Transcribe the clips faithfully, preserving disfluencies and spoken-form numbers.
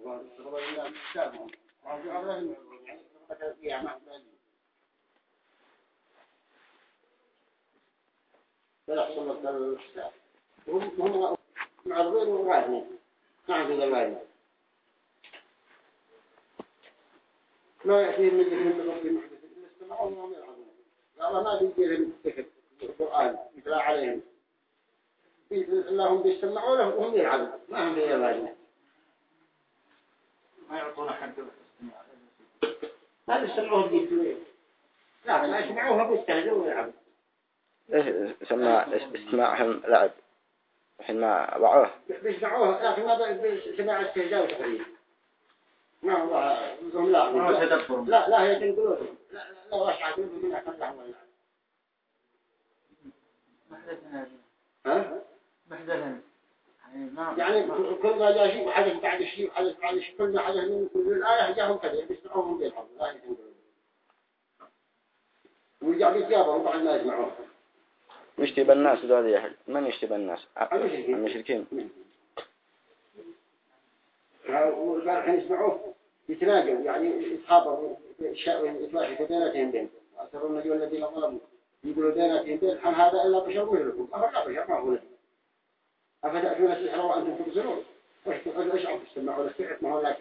الشغل اللي بيشتغلون وعندي عملهم يعني مثلا فيها ما فلا يحصل لك الاشتغال هم هم معرضين وغاثنين ما عندي الوالد ما يأتيهم من ذكر من ربهم محدث إلا استمعوا وهم يلعبون الله ما بيجيهم ذكر القرآن يتلا عليهم اللهم بيستمعوا له وهم يلعبون ما هم بيلعبون ما يعطونا حق الاستماع ما بيستمعوه بيجيبوا لا ما يسمعوها بيستهزئوا ويلعبوا إيش سمى استماعهم لعب حين ما وعوه بيسمعوها لكن ما بيسمع استهزاء وتقريب ما هو لا ما تدبر لا لا هي تنقلون لا لا وش عقلهم من أكل لهم ولا محدثنا ها محدثنا يعني كل ما جاء شيء وحدث بعد شيء وحدث بعد شيء كل ما حدث من كل الآية جاءهم كذا بيسمعوهم بيلعبوا لا يتنقلون ويجعل يتجابروا بعد ما يسمعوه يشتبه الناس ذولي يحل من يشتبه الناس المشركين المشركين وقال كان يسمعوه يتناجوا يعني يتخابروا يتواجهوا بيناتهم بين أسروا النجوى الذين ظلموا يقولوا بيناتهم بين هل هذا إلا بشر مثلكم أفلا بشر ما هو لكم أفتأتون السحر وأنتم تبصرون وإيش عم تستمعوا له سحر ما هو لك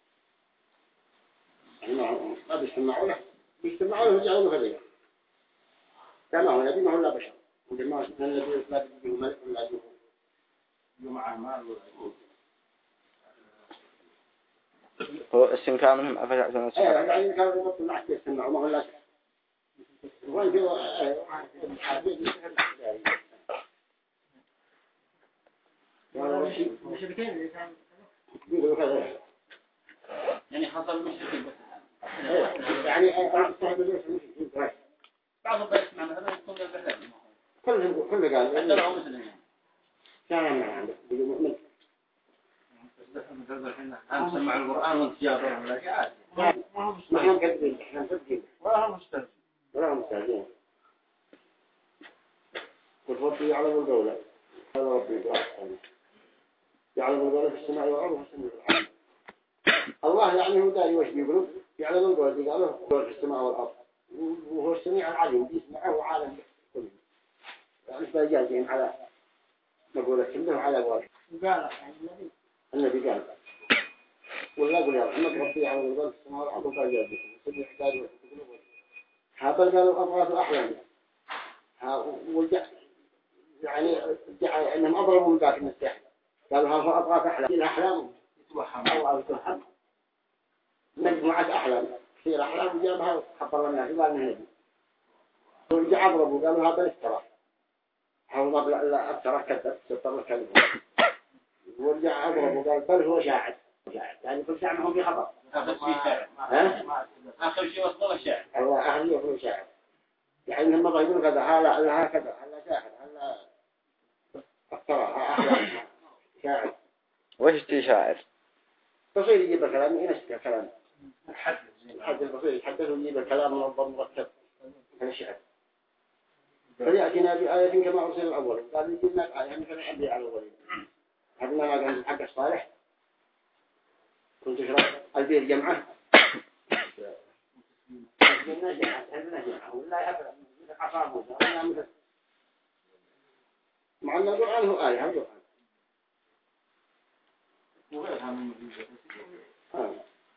ما بيستمعوا له بيستمعوا له ويجعلوا له فذيك كما هو نبي ما هو لا بشر عندما النبي لا تجيه ملك ولا تجيه معه مال ولا هو السنكار منهم أفتعتون السحر ايه يعني كانوا يقولون لا يستمعوا ما هو لا وين جو المشركين اللي كانوا يقولوا كذا يعني حصل مشركين بس يعني بعضهم بيسمع مثلا يكون بالبحث كلهم كل قال حتى لو مسلمين كان ما عنده مؤمن أنا سمع القرآن والسياق ولا شيء ما هم كذبين احنا كذبين ولا هم مستهزئين ولا هم مستهزئين قل ربي يعلم القول هذا ربي يعلم القول في السماء والأرض وفي السماء الله يعني هو داري وش بيقولوا يعلم القول دي قالوا قول في السماء والأرض وهو السميع العليم بيسمعه عالم كله يعني فجازهم على مقولة كله على قول قال النبي قال ولا قل يا محمد ربي يعلم القول في السماء والأرض وفجازهم سميع داري وش بيقولوا هذا قالوا أضغاث أحلام ورجع يعني رجع إنهم أضربوا من ذاك السحر قالوا هذا أضغاث أحلام الأحلام يتوحم الله يتوحم مجموعة أحلام كثير أحلام وجابها حط الله الناس قال نهدي ورجع أضربوا قالوا هذا الافتراء هو ضرب لا افتراء كذب سطر الكذب ورجع أضربوا قال بل هو شاعر شاعر يعني كل شاعر هم في خطر آخر شيء شاعر ها آخر شيء وصل الشاعر الله أهل يقول شاعر يعني هم يقولوا كذا هلا لا هكذا هلا شاعر هلا افتراء أحلام شاعر وش تي شاعر بصير يجيب الكلام ينسك الكلام الحد الحد البصير يحدث ويجيب الكلام منظم مرتب من الشعر فليأتنا بآية كما أرسل الأول قال يجيبنا بآية مثل الأنبياء على الأولين هذا ما كان الحق الصالح كنت شرط البيت جمعة عندنا جمعة عندنا جمعة ولا أبدا عصامه ولا مثل مع أن القرآن هو آية هذا القرآن وغيرها من آه.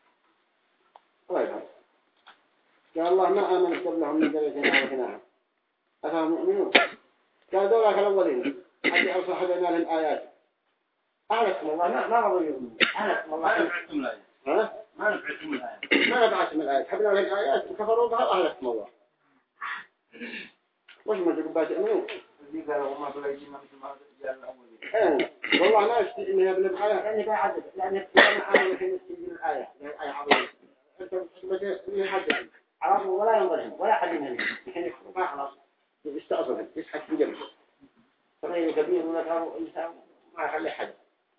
طيب قال الله ما آمنت قبلهم من ذريتنا وكناها أفهم مؤمنون قال دولاك الأولين حتى أرسل حدنا لهم آيات أهلكم الله ما ما رضوا يؤمنون أهلكم الله ما نفعتم الآية ها ما نفعتم الآية ما نفعتم الآيات حبنا لهم آيات وكفروا بها أهلكم الله وش ما تقول تؤمنون اللي قالوا ما بلا يجي ما مثل ما رجال الأولين إيه والله ما أشتي إنها بالآية لأني بعدد لأني ما آمن في نسجل الآية الآية عظيمة أنت بدأ يحدد عرفوا ولا ينظرهم ولا حد منهم يحن يحكموا ما خلاص يستأصلهم يسحق في جبل صغير كبير ولا كانوا إنسان ما يخلي حد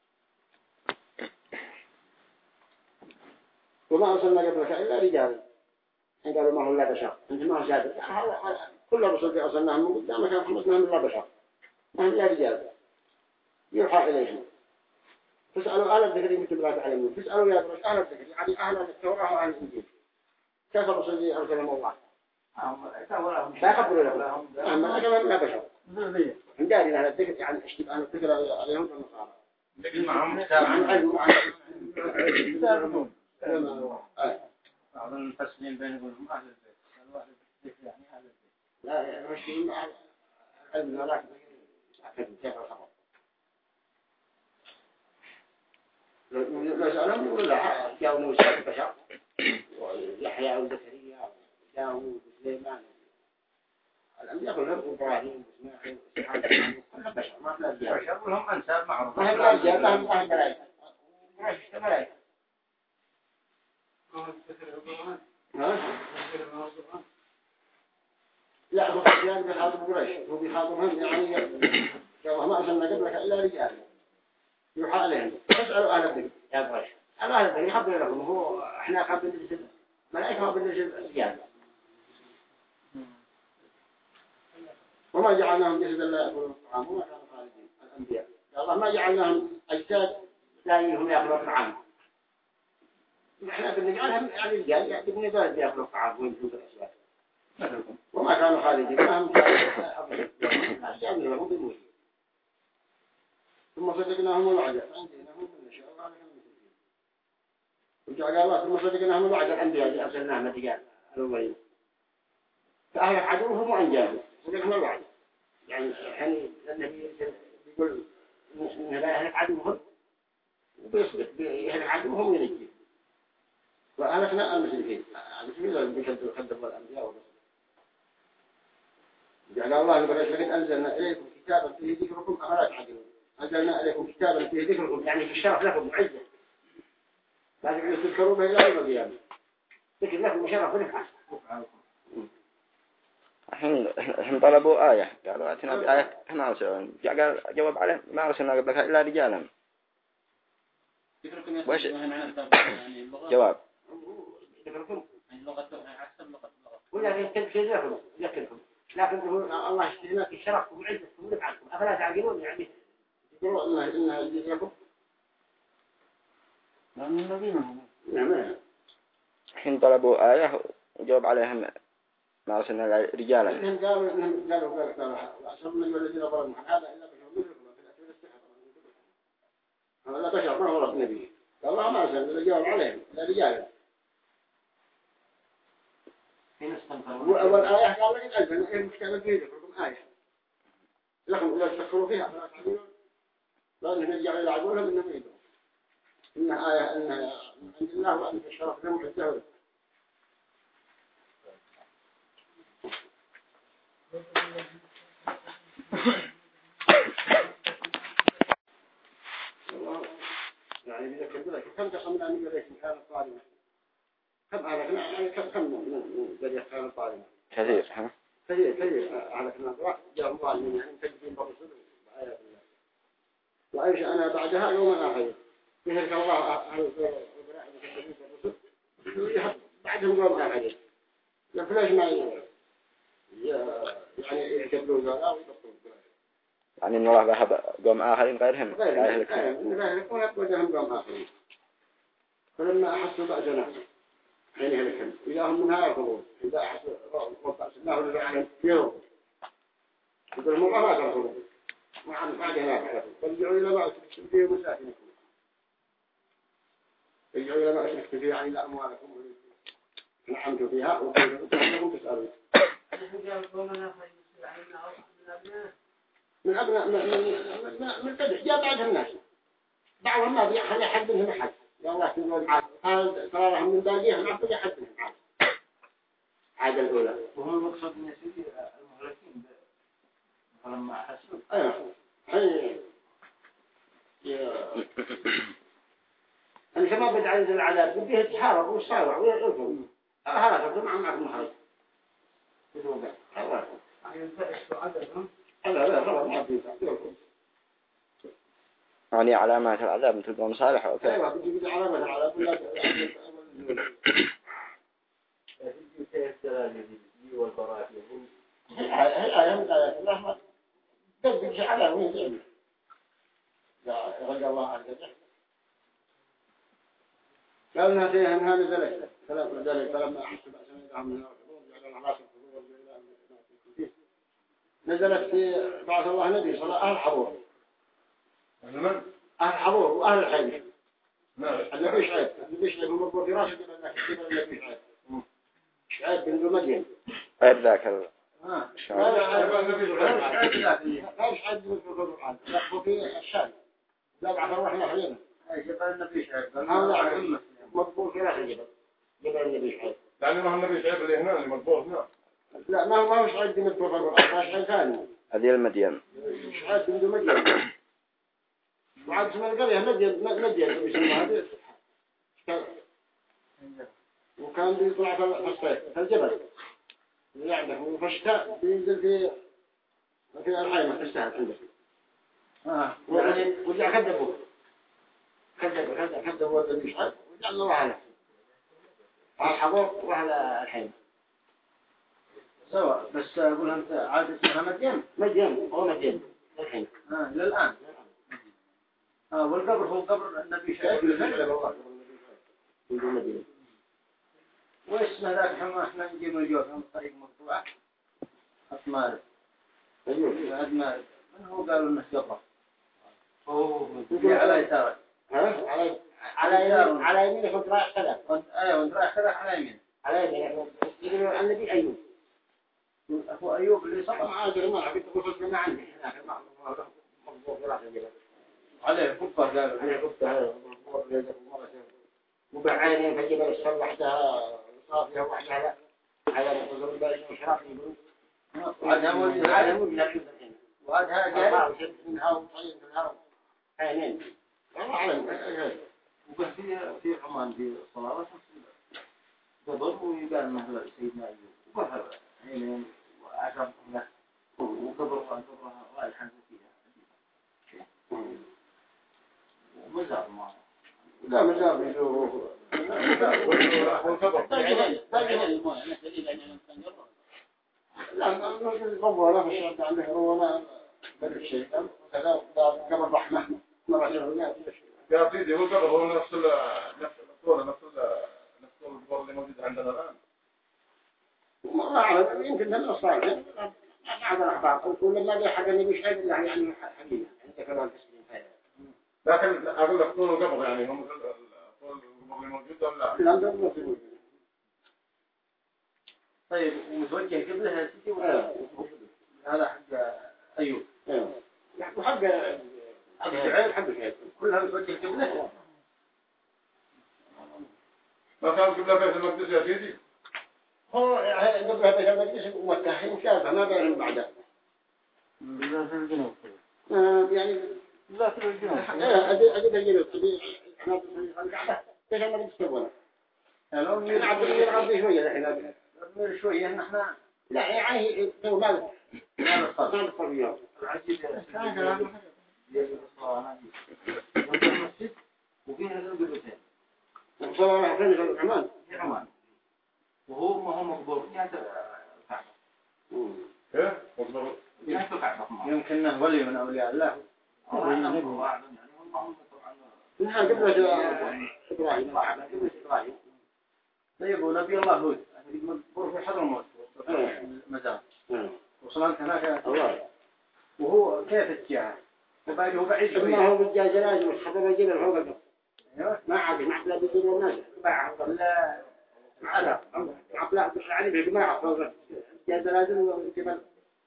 وما أرسلنا قبلك إلا رجال حين قالوا ما هو إلا بشر أنت ما هو شادر كل الرسل أرسلناهم من قدامك كان خمسناهم إلا بشر ما هم إلا رجال يوحى إليهم فاسألوا أهل الذكر مثل لا تعلمون فاسألوا يا درس أهل الذكر يعني أهل التوراة وأهل الإنجيل كيف الرسول أرسلهم الله لا يخبروا لهم أما كمان لا بشر من داري أهل الذكر يعني اشتبه أهل الذكر عليهم والنصارى لكن معهم كتاب عن علم وعن يستعرضون بعض المفسرين بينهم أهل البيت الواحد الذكر يعني أهل البيت لا مش مع العلم لا أكيد كيف الخبر لو سألهم يقول لا جاءوا موسى البشر ويحيى وزكريا وداوود وسليمان الأنبياء كلهم إبراهيم وإسماعيل وإسحاق كلهم بشر ما في أنبياء بشر لهم أنساب معروف ما هم أنبياء ما هم ملائكة قريش ملائكة لا هو الرجال بيخاطب قريش هو بيخاطبهم يعني يا الله ما أرسلنا قبلك إلا رجال يوحى عليهم اسألوا أهل الذكر يا قريش أهل الذكر يخبر لكم هو إحنا خبر نجد ملائكة خبر نجد رجال وما جعلناهم جسدا لا يأكلون الطعام وما كانوا خالدين الأنبياء يا الله ما جعلناهم أجساد لا يهم يأكلون الطعام إحنا بنجعلهم يعني رجال يعني بنجعل يأكلون الطعام ويمشون في الأسواق وما كانوا خالدين ما هم خالدين لهم بالموت ثم صدقناهم الوعد فأنجيناهم من نشاء الله لكم المسلمين وجعل الله ثم صدقناهم الوعد الأنبياء اللي أرسلناهم الرجال الأولين فأهلك عدوهم وأنجاهم صدقنا الوعد يعني يعني النبي يقول إن لا يهلك عدوهم وبيصدق يهلك عدوهم وينجيهم وأهلكنا المسلمين المسلمين لازم بيكذبوا كذبوا الأنبياء والرسل جعل الله لبريش لقد أنزلنا إليكم كتابا فيه ذكركم أفلا تعقلون أنزلنا إليكم كتابا فيه ذكركم يعني في الشرف لكم عزة لازم تذكروا به إلى يوم القيامة ذكر لكم شرف ونفعل الحين الحين طلبوا آية قالوا أتنا بآية ما أرسلوا قال جواب عليه ما أرسلنا قبلك إلا رجالا وش جواب ولا يكتب شيء لكم لكنكم لكن الله يشترينا في شرفكم وعزتكم ونفعلكم أفلا تعقلون يعني يقولوا الله إنها يجيز لكم نعم الحين طلبوا آية وجواب عليهم ما أرسلنا رجالا إنهم قالوا إنهم قالوا قالوا قالوا وأسرنا الذين ظلموا هذا إلا بشر مثلكم في الأسئلة السحر هذا بشر ما هو رب نبي الله ما أرسل الرجال عليهم لا رجال والآية قال لك أنزلنا إليكم كتابا فيه ذكركم آية لكم لا تفكروا فيها فلا تعقلون لأنهم يرجعوا إلى عقولهم إنهم يدرون إنها آية إنها من عند الله وأن الشرف لهم حتى يعني بذكر بذلك كم قسمنا من قرية كانت ظالمة كم أهلكنا يعني كم كم من قرية كانت ظالمة كثير ها كثير كثير أهلكنا جاءوا ظالمين يعني مكذبين برسول بآيات الله وأنشأنا بعدها يوما آخر يهلك الله أهل البراء المكذبين بالرسل بعدهم يوم آخر ليش ما يعني يكذبوا ذولا ويبطلوا يعني إن الله ذهب قوم آخرين غيرهم لا يهلكون إن لا يهلكون وجههم قوم آخرين فلما أحسوا بأسنا حين يهلكهم إذا هم منها يركضون إذا أحسوا وبأسناه للعالم يركضون يقول هم الله لا تركضون مع بعدها لا تركضون فارجعوا إلى ما أشركتم فيه مساكنكم ارجعوا إلى ما أشركتم فيه يعني إلى أموالكم نعمتوا فيها وكنتم تسألون من أبناء من من من تدح جاء بعدهم الناس بعضهم ما بيخلي حد منهم أحد يا الله تقول عاد هذا ترى لهم من باقيهم ما بيخلي حد منهم عاد عاد الأولى وهو المقصود من يسير المهلكين فلما أحسوا أيوة حين أنا كما بدأ ينزل العذاب بديه يتحارب ويصارع ويرفض هذا كله مع معكم محرج يدوبه هذا لا لا خلاص ما في يعني علامات العذاب مثل قوم صالح وكذا ايوه بيجي علامات العذاب ولا هي ايام الله تبقى على وين يا رجل الله عز وجل قال إنها فيها إنها نزلت ثلاث نزلت فلما أحس بأسنا إذا من الحضور جعل العراس الحضور إلى نزلت في بعث الله نبي صلى أهل حضور من؟ أهل حضور وأهل الحي نعم. النبي شعيب النبي شعيب المربوط في راسه قبل النبي شعيب شعيب بن مدين غير ذاك ال ها. لا لا شعيب لا النبي لا شعيب بن القرآن لا هو في الشام لا بعث الرحمة علينا جبل النبي شعيب. هذا مطبوع في راسه جبل جبل النبي شعيب يعني ما هو النبي شعيب اللي هنا اللي مطبوع هنا. لا ما هو ما هو شعيب بن القرآن شعيب ثاني هذه المدين شعيب بن مدين وعاد اسمه القرية مدين مدين يسمى هذه وكان بيطلع في الصيف في الجبل يعني وفي الشتاء بينزل في في الحيمة في الساعة عنده آه. يعني ورجع كذبوه كذب كذب كذبوا النبي شعيب ورجع الله عليه على الحضور وعلى الحيمة سواء بس أقول أنت عاد اسمها مدين. مدين هو مدين الحين آه للآن. آه والقبر هو قبر النبي شعيب. واسمه ذاك حما احنا نجيب الجوف من طريق مقطوعة أطمار. أيوه. أدمار. من هو قالوا إنه قبر. أوه. على يساره. ها؟ على على يمين على يمين كنت رايح كذا. وانت أيوة وانت رايح كذا على يمين. على يمين. يقولون النبي أيوب. أخو أيوب اللي صار. ما أدري ما عرفت قصص ما عندي هناك ما مضبوط في رأسه كذا. عليه كبة قالوا. عليه كبة هذا مضبوط في مرة وبعينين في جبل السر وحدها صافية وحدها على مقدور البارش وشراق يقولون. وعدها موجود. هذا موجود الحين. وعدها جاي. جاي. وشد منها وطين في الأرض. عينين. الله أعلم. وكان في في عمان في الصلاة قبر ويقال مثلا سيدنا أيوب وقبر عينين وعشر له وقبر وقبرها رايحا فيها ومزار ما لا مزار بيزوره. والقبر عينين عينين الماء أنا سليل أن ينتنقر لا ما نقول قبر لا في الشرط عنده ولا بدر الشيء كذا قبر رحمة مرة جرنا يا سيدي هو القبر هو نفس نفس الصورة نفس نفس القبر اللي موجود عندنا الآن. ما أعرف يمكن من الأصل بعض الأخبار يقول ما بي حاجة نبي شيء الله يعني حقيقة أنت كمان تسلم هذا. لكن أقول لك طول القبر يعني هم طول القبر اللي موجود ولا؟ لا ده مو موجود. طيب ومتوجه قبلها سيدي ولا هذا حق أيوب؟ أيوه. يعني حق حق شعيب حق شعيب كلها متوجه قبلها. ما كان قبل بيت المقدس يا سيدي؟ هو قبل بيت المقدس ومتاحين شابه ما بينهم بعده. لا في الجنوب. يعني لا في الجنوب. أدي أدي الجنوب أدي إحنا في القعدة بيت المقدس تبونه. لو نلعب نلعب شوية الحين. نلعب شوية نحن. لا يعني هو ما ما نصل. ما نصل اليوم. العجيب. هذا. المسجد وفيها القبلتين. وصلنا فين في عمان؟ في عمان. وهو ما هو مقبول يعني الكعبة. إيه؟ مقبول. يعني الكعبة. يمكن إنه ولي من أولياء الله. الله أعلم يعني هم هم طبعا. نحن قبل إبراهيم قبل إبراهيم. طيب ونبي الله هود. مقبول في حضرموت. مزار. وصلنا هناك. الله. وهو كيف اتجاه؟ وبعده هو بعيد شوية. ما هو بالجاجلات والحضر الجبل فوق البحر. ما عاد ما عاد لا بيجيبوا الناس. لا على عبلا علي بالجماعة فوق الجاجلات والجبل.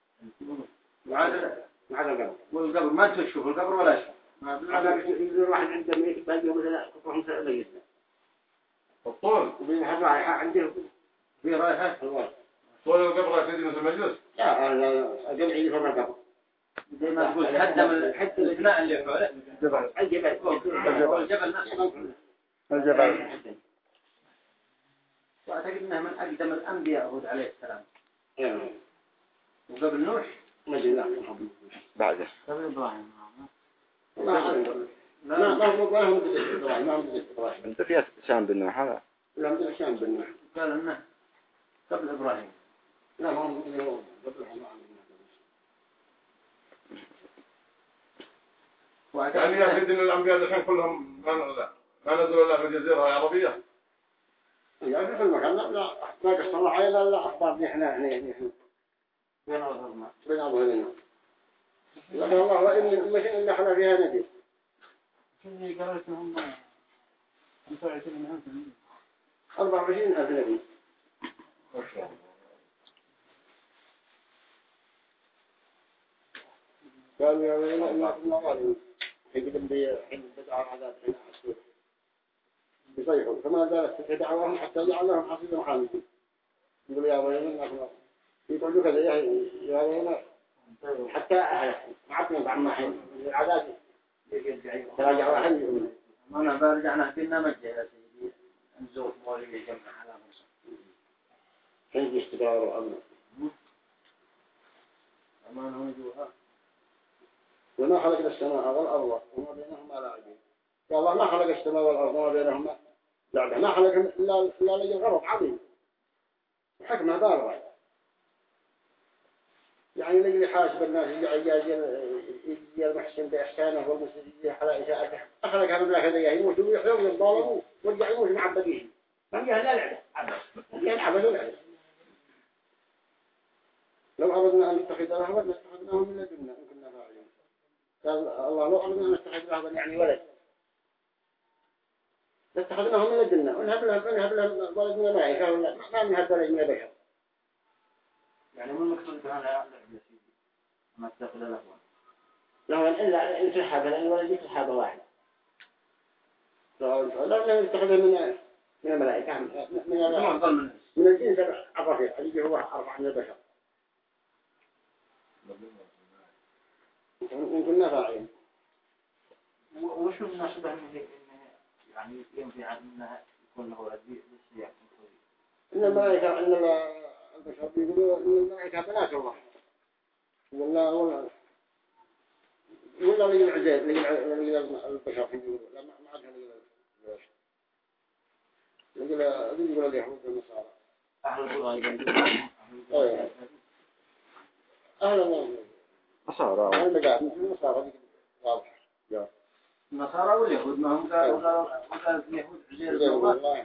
وعاد وعلى القبر. والقبر ما تشوف القبر ولا شيء. ما هذا يقول واحد عنده ميت باقي مثلا قطعهم سأله يسمع. الطول. وبين رايحة عنده. في رايحة. الله. طول القبر يا سيدي مثل المجلس. لا لا الجمعية فوق القبر. زي ما تقول هدم الحد البناء اللي حوله. الجبل. الجبل. الجبل نفسه. الجبل. وأعتقد أنه من أقدم الأنبياء هود عليه السلام. إيه. وقبل نوح. ما أدري لا. بعده. قبل إبراهيم. لا لا ما هو ما هو بدي إبراهيم ما هو بدي إبراهيم. أنت فيها شام بالنوح هذا. لا بدي شام بالنوح. قال إنه قبل إبراهيم. لا ما هو بدي هو قبل إبراهيم. يعني يا سيدي إن الأنبياء الحين كلهم ما لا ما نزل الله في الجزيرة العربية يعني في المكان لا لا ما قصنا عينا لا أخبار إحنا إحنا إحنا بين أظهرنا بين أظهرنا لكن الله وإن مش إن إحنا فيها ندي شنو قالت لهم خمسة وعشرين ألف أربعة وعشرين ألف نبي قالوا يا ويلنا إن كنا ظالمين حين بدي حين بدعوا العذاب حين حسوا بصيحوا فما زالت تلك دعواهم حتى جعلهم حصيدا حامدين يقولوا يا ويلنا إن كنا يقولوا كذا يا ويلنا حتى أهلكم ما عدنا بعد ما حين العذاب تراجعوا أهل يؤمنون ما أنا برجعنا كنا مجة يا سيدي نزور مولي جمع على مصر حين يستقروا أمنا أمانهم يجوها وما خلق السماء والأرض وما بينهما لاعبين يا الله ما خلق السماء والأرض وما بينهما لعبة ما خلق إلا إلا لجل غرض عظيم حكمة بالغة يعني لجل يحاسب الناس يجي المحسن بإحسانه والمسلمين على إساءته أخلق هذا بلا كذا يموت ويحيوا ويضالوا ويرجع يموت معبدين ما فيها لا لعبة ما فيها العبد لعبة لو أردنا أن نتخذ رهبا لاتخذناه من لدنا إن كنا فاعلين قال الله لو أردنا أن نتخذ رهبا يعني ولد لاتخذناه من لدنا ونهب لهم ونهب لهم ولد من الملائكة ولا ما من هالولد من البشر يعني من مقصود بهذا اللعب يا سيدي ما تدخل له لا إلا إن تحب لأن ولد يتحب واحد لا لا نتخذه من من الملائكة من من الجنس الرفيع الذي هو أربعة من البشر إن كنا فاعلين وشو النسبة إنه يعني ينفع أنها يكون له ولد بالسياق إن الملائكة إن البشر يقولوا إن الملائكة بنات الله ولا ولا ولا لي العزيز لي البشر يقولوا لا ما عندها لي البشر يقول ذي يقول اليهود والنصارى أهل الغاية أيه أهل الله نصارى أهل بقى النصارى دي واضح يا النصارى واليهود ما هم قالوا قالوا اليهود عزيز الله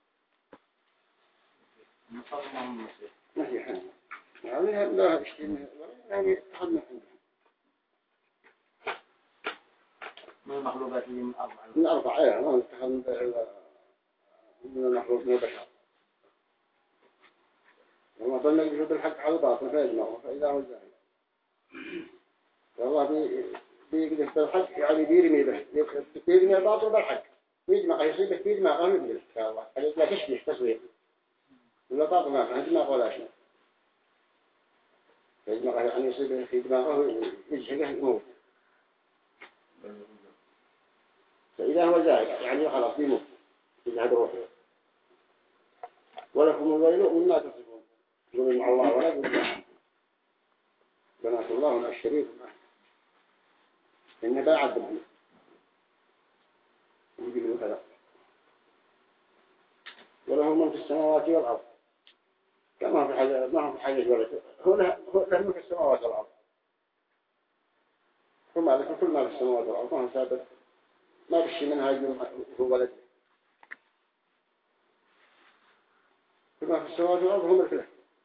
النصارى ما هم مسيح مسيح يعني لا اشتين يعني تحدنا عندهم من المخلوقات اللي من أربعة من أربعة أيه ما نتخذ من المخلوق من البشر وما ظن يجود الحق على الباطل فيجمعه فإذا هو الزاهد والله بيقدر بالحق يعني بيرمي به بيرمي الباطل بالحق يجمع يصيبه في دماغه يقدر إن شاء الله لا تشبه تصوير ولا باطل ما عنده دماغ ولا شيء يجمع يعني يصيبه في دماغه يجهله يموت فإذا هو زاهد يعني خلاص يموت يذهب روحه ولكم الويل مما تصفون يقول مع الله ولا بالله بنات الله من الشريف إن باعد ابنه يجي له كذا وله من في السماوات والأرض كما في حاجة ما هو في حاجة ولد هو له هو له من في السماوات والأرض وما لك كل ما في السماوات والأرض ما هو ثابت ما بشي منها يقول هو ولد كل ما في السماوات والأرض هو مثله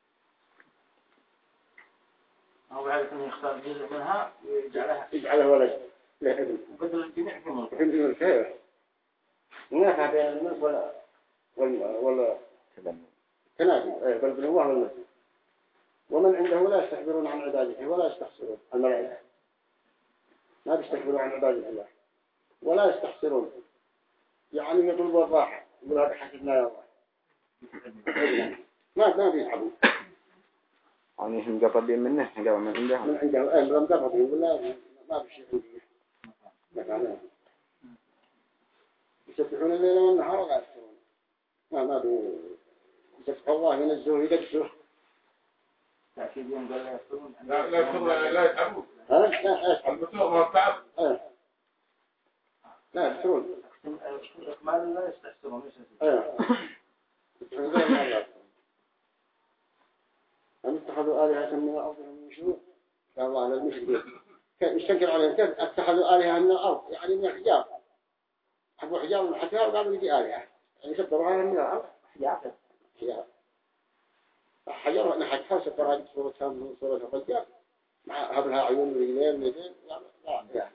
أو بعد أن يختار جزء منها ويجعلها يجعله ولد له ابن وبدل الجميع في ملك في الملك منافع بين الملك ولا ولا ولا تنافي بل بالنواه والملك ومن عنده لا يستكبرون عن عبادته ولا يستحسرون الملائكة ما بيستكبرون عن عبادة الله ولا يستحسرون يعني يطلبوا الراحة يقول هذا حسبنا يا الله ما ما بيتعبوا يعني هم قربين منه هم قربين من عندهم من عنده أهل لم قربوا ولا ما بشيء عندي مكانه يسبحون الليل والنهار ولا يفترون ما ما بي يسبح الله ينزهه يدكسه تأكيد يوم قال لا يفترون لا لا يفترون لا يتعبوا ها لا يتعب المسلوق ما تعب لا يفترون إكمال لا يستحسرون ايه يسبحون الليل والنهار أم اتخذوا آلهة من الأرض من شنو؟ قال الله للمشركين يستنكر عليهم كيف اتخذوا آلهة من الأرض يعني من الحجاب حبوا حجار من الحجار وقالوا يجي آلهة يعني سبروها من الأرض حجار حجار حجر نحتها سبروها صورتها من صورة الرجال مع هبلها عيون ورجلين ويدين لا لا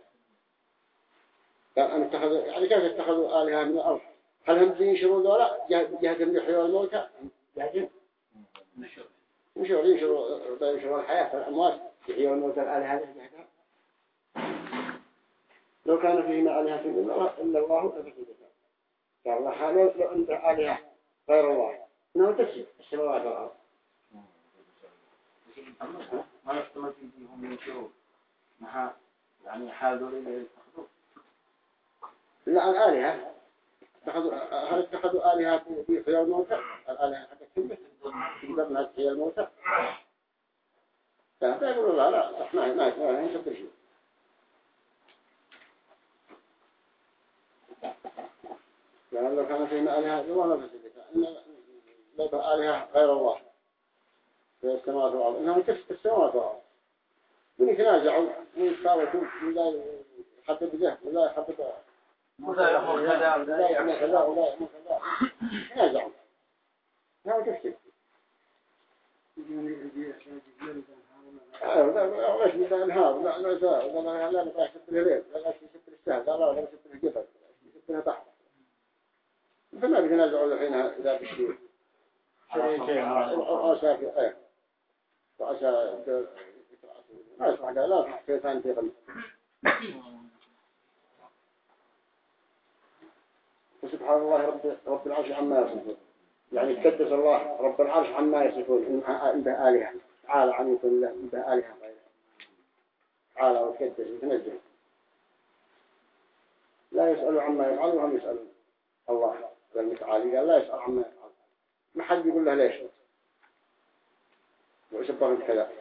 كان اتخذوا يعني كيف اتخذوا آلهة من الأرض هل هم ينشروا ذولا جهدهم يحيوا الموتى جهدهم ينشروا ينشروا ينشروا الحياة الأموات يحيوا الموتى الآلهة جهدها لو كان فيهما آلهة إلا الله لفسدتا قال الله لو لو أنت آلهة غير الله إنه تفسد السماوات والأرض ما يحتمل فيهم ينشروا مع يعني حالوا اللي يتخذوا لا الآلهة اتخذوا هل اتخذوا آلهة في حياة الموتى الآلهة حقتهم تقدر أنها تحيي الموتى لا يقولوا لا لا صح ما ما ما ينسبر شيء لأن لو كان فيما آلهة الله ما فسدتها إن لو آلهة غير الله في السماوات والأرض إنهم تفسد السماوات والأرض من يتنازعوا ويتفاوتوا ولا يحدد به ولا يحدد ولا يأخذ كذا ولا يعمل كذا ولا يعمل كذا يتنازعوا إنهم تفسد أيوة لا لا ليش بدنا نهار لا لا لا لا لا لا يسبب الهلال لا لا يسبب السهل لا لا يسبب الجبل يسبب البحر فما بدنا نزعل الحين إذا بشيء وأسا في إيه وأسا ما يصح لا في ثاني في غل وسبحان الله رب رب العرش عما يصفون يعني تقدس الله رب العرش عما يصفون إن عنده آلهة تعالى عن يكون له عنده آلهة غيره تعالى وتقدس وتنزه لا يسأل عما يفعل وهم يسألون الله المتعالي قال لا يسأل عما يفعل ما حد يقول له ليش ويسبهم كذا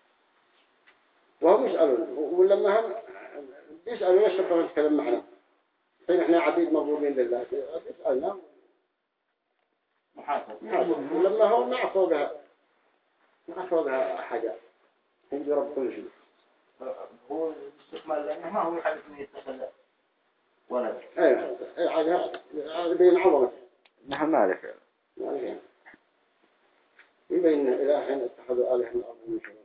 وهم يسألون ولما هم يسألوا ليش سبهم كذا معنا فإن إحنا عبيد مربوبين لله يسألنا ولما هم ما عفوا بها ما عفوا بها حاجة يجي رب كل شيء هو الاستكمال لأنه ما هو يحدث من يتخذ ولد ايه ايه حاجة بين عظمة نحن مالك يعني يبين إلى حين اتخذوا آلهة من الأرض من شرور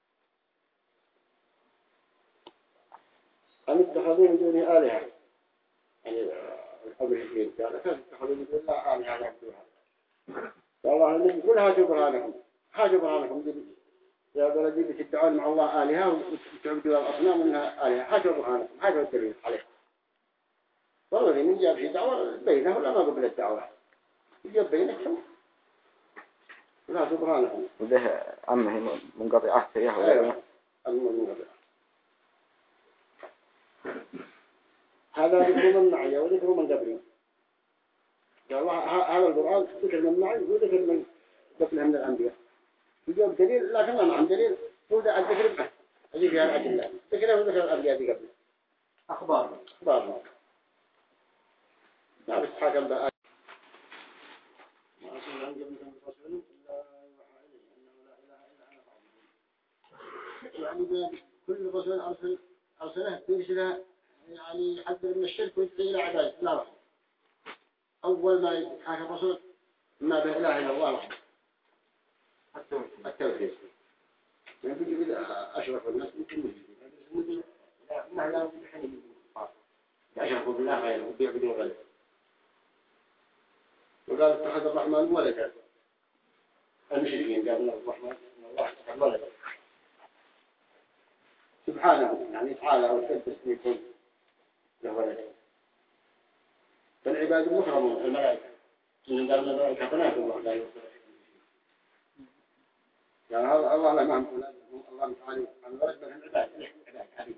أم اتخذوا من دونه آلهة يعني الأمريكيين كانوا اتخذوا من دون الله آلهة يعبدوها والله الذي يقول هاتوا برهانكم هاتوا برهانكم يا بلدي بتدعون مع الله آلهة وتعبدوا الأصنام منها آلهة هاتوا برهانكم هاتوا الدليل عليه والله من جاب شيء دعوة بينه ولا ما قبل الدعوة يجب بينكم لا سبحانه وده عمه منقطعة فيها أيوة المنقطعة هذا ذكر من معي وذكر من قبلي قال الله هذا القرآن ذكر من معي وذكر من قبله من الأنبياء يجب دليل لكن ما عن دليل هو ده الذكر معه هذه فيها الأدلة ذكره وذكر الأنبياء دي قبله أخبار أخبار لا بس حاجة بقى ما أصل عن قبل كم رسول إلا يوحى إليه أنه لا إله إلا أنا فاعبدون يعني كل رسول أرسل أرسله يرسله يعني يحذر من الشرك ويدعي إلى عبادة لا وحده أول ما يحاكي الرسول ما به إله إلا الله وحده التوحيد يعني بيجي إذا أشرف الناس يمكن يجي ما لا يحين يشرفوا بالله غيره وبيعبدوا غيره وقال اتخذ الرحمن ولدا المشركين قال الله الرحمن إن الله اتخذ ولدا سبحانه يعني تعالى وتقدس لكل له ولدا فالعباد مكرمون الملائكة من قال الملائكة بنات الله لا يوصل يعني هذا الله لا مهم الله تعالى عن ولد من العباد العباد حبيب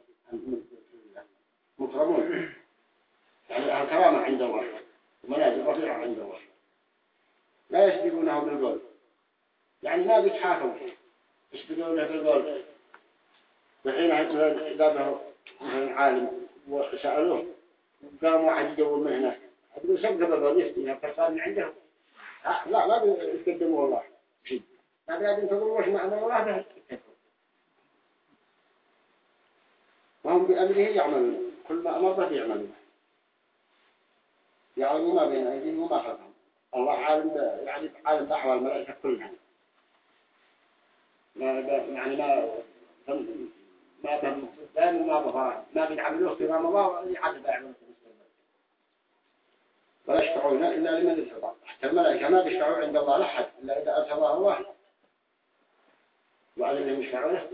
مكرمون يعني الكرامة عند الله ومنازل رفيعة عند الله لا يسبقونه بالقول يعني ما بيتحاكموا يسبقونه بالقول وحين ذهبه مثلا عالم وسألوه قام واحد يجاوب من هناك يقول سبق بالقول يفتي فصار من عنده لا لا يتقدموا الله شيء لا بيادين تظلوش معنى الله به وهم بأمره يعملون كل ما أمر به يعملون يعني ما بين أيديهم وما خلفهم. الله عالم يعني عالم بأحوال الملائكة كلها. ما يعني ما ما بهم دائما ما بها ما بيعملوه في رمضان ولا يعذب يعملوه في المستقبل. ولا يشفعون إلا لمن ارتضى. حتى الملائكة ما بيشفعوا عند الله لأحد إلا إذا أرتضاه الله. وعلى اللي يشفعونه.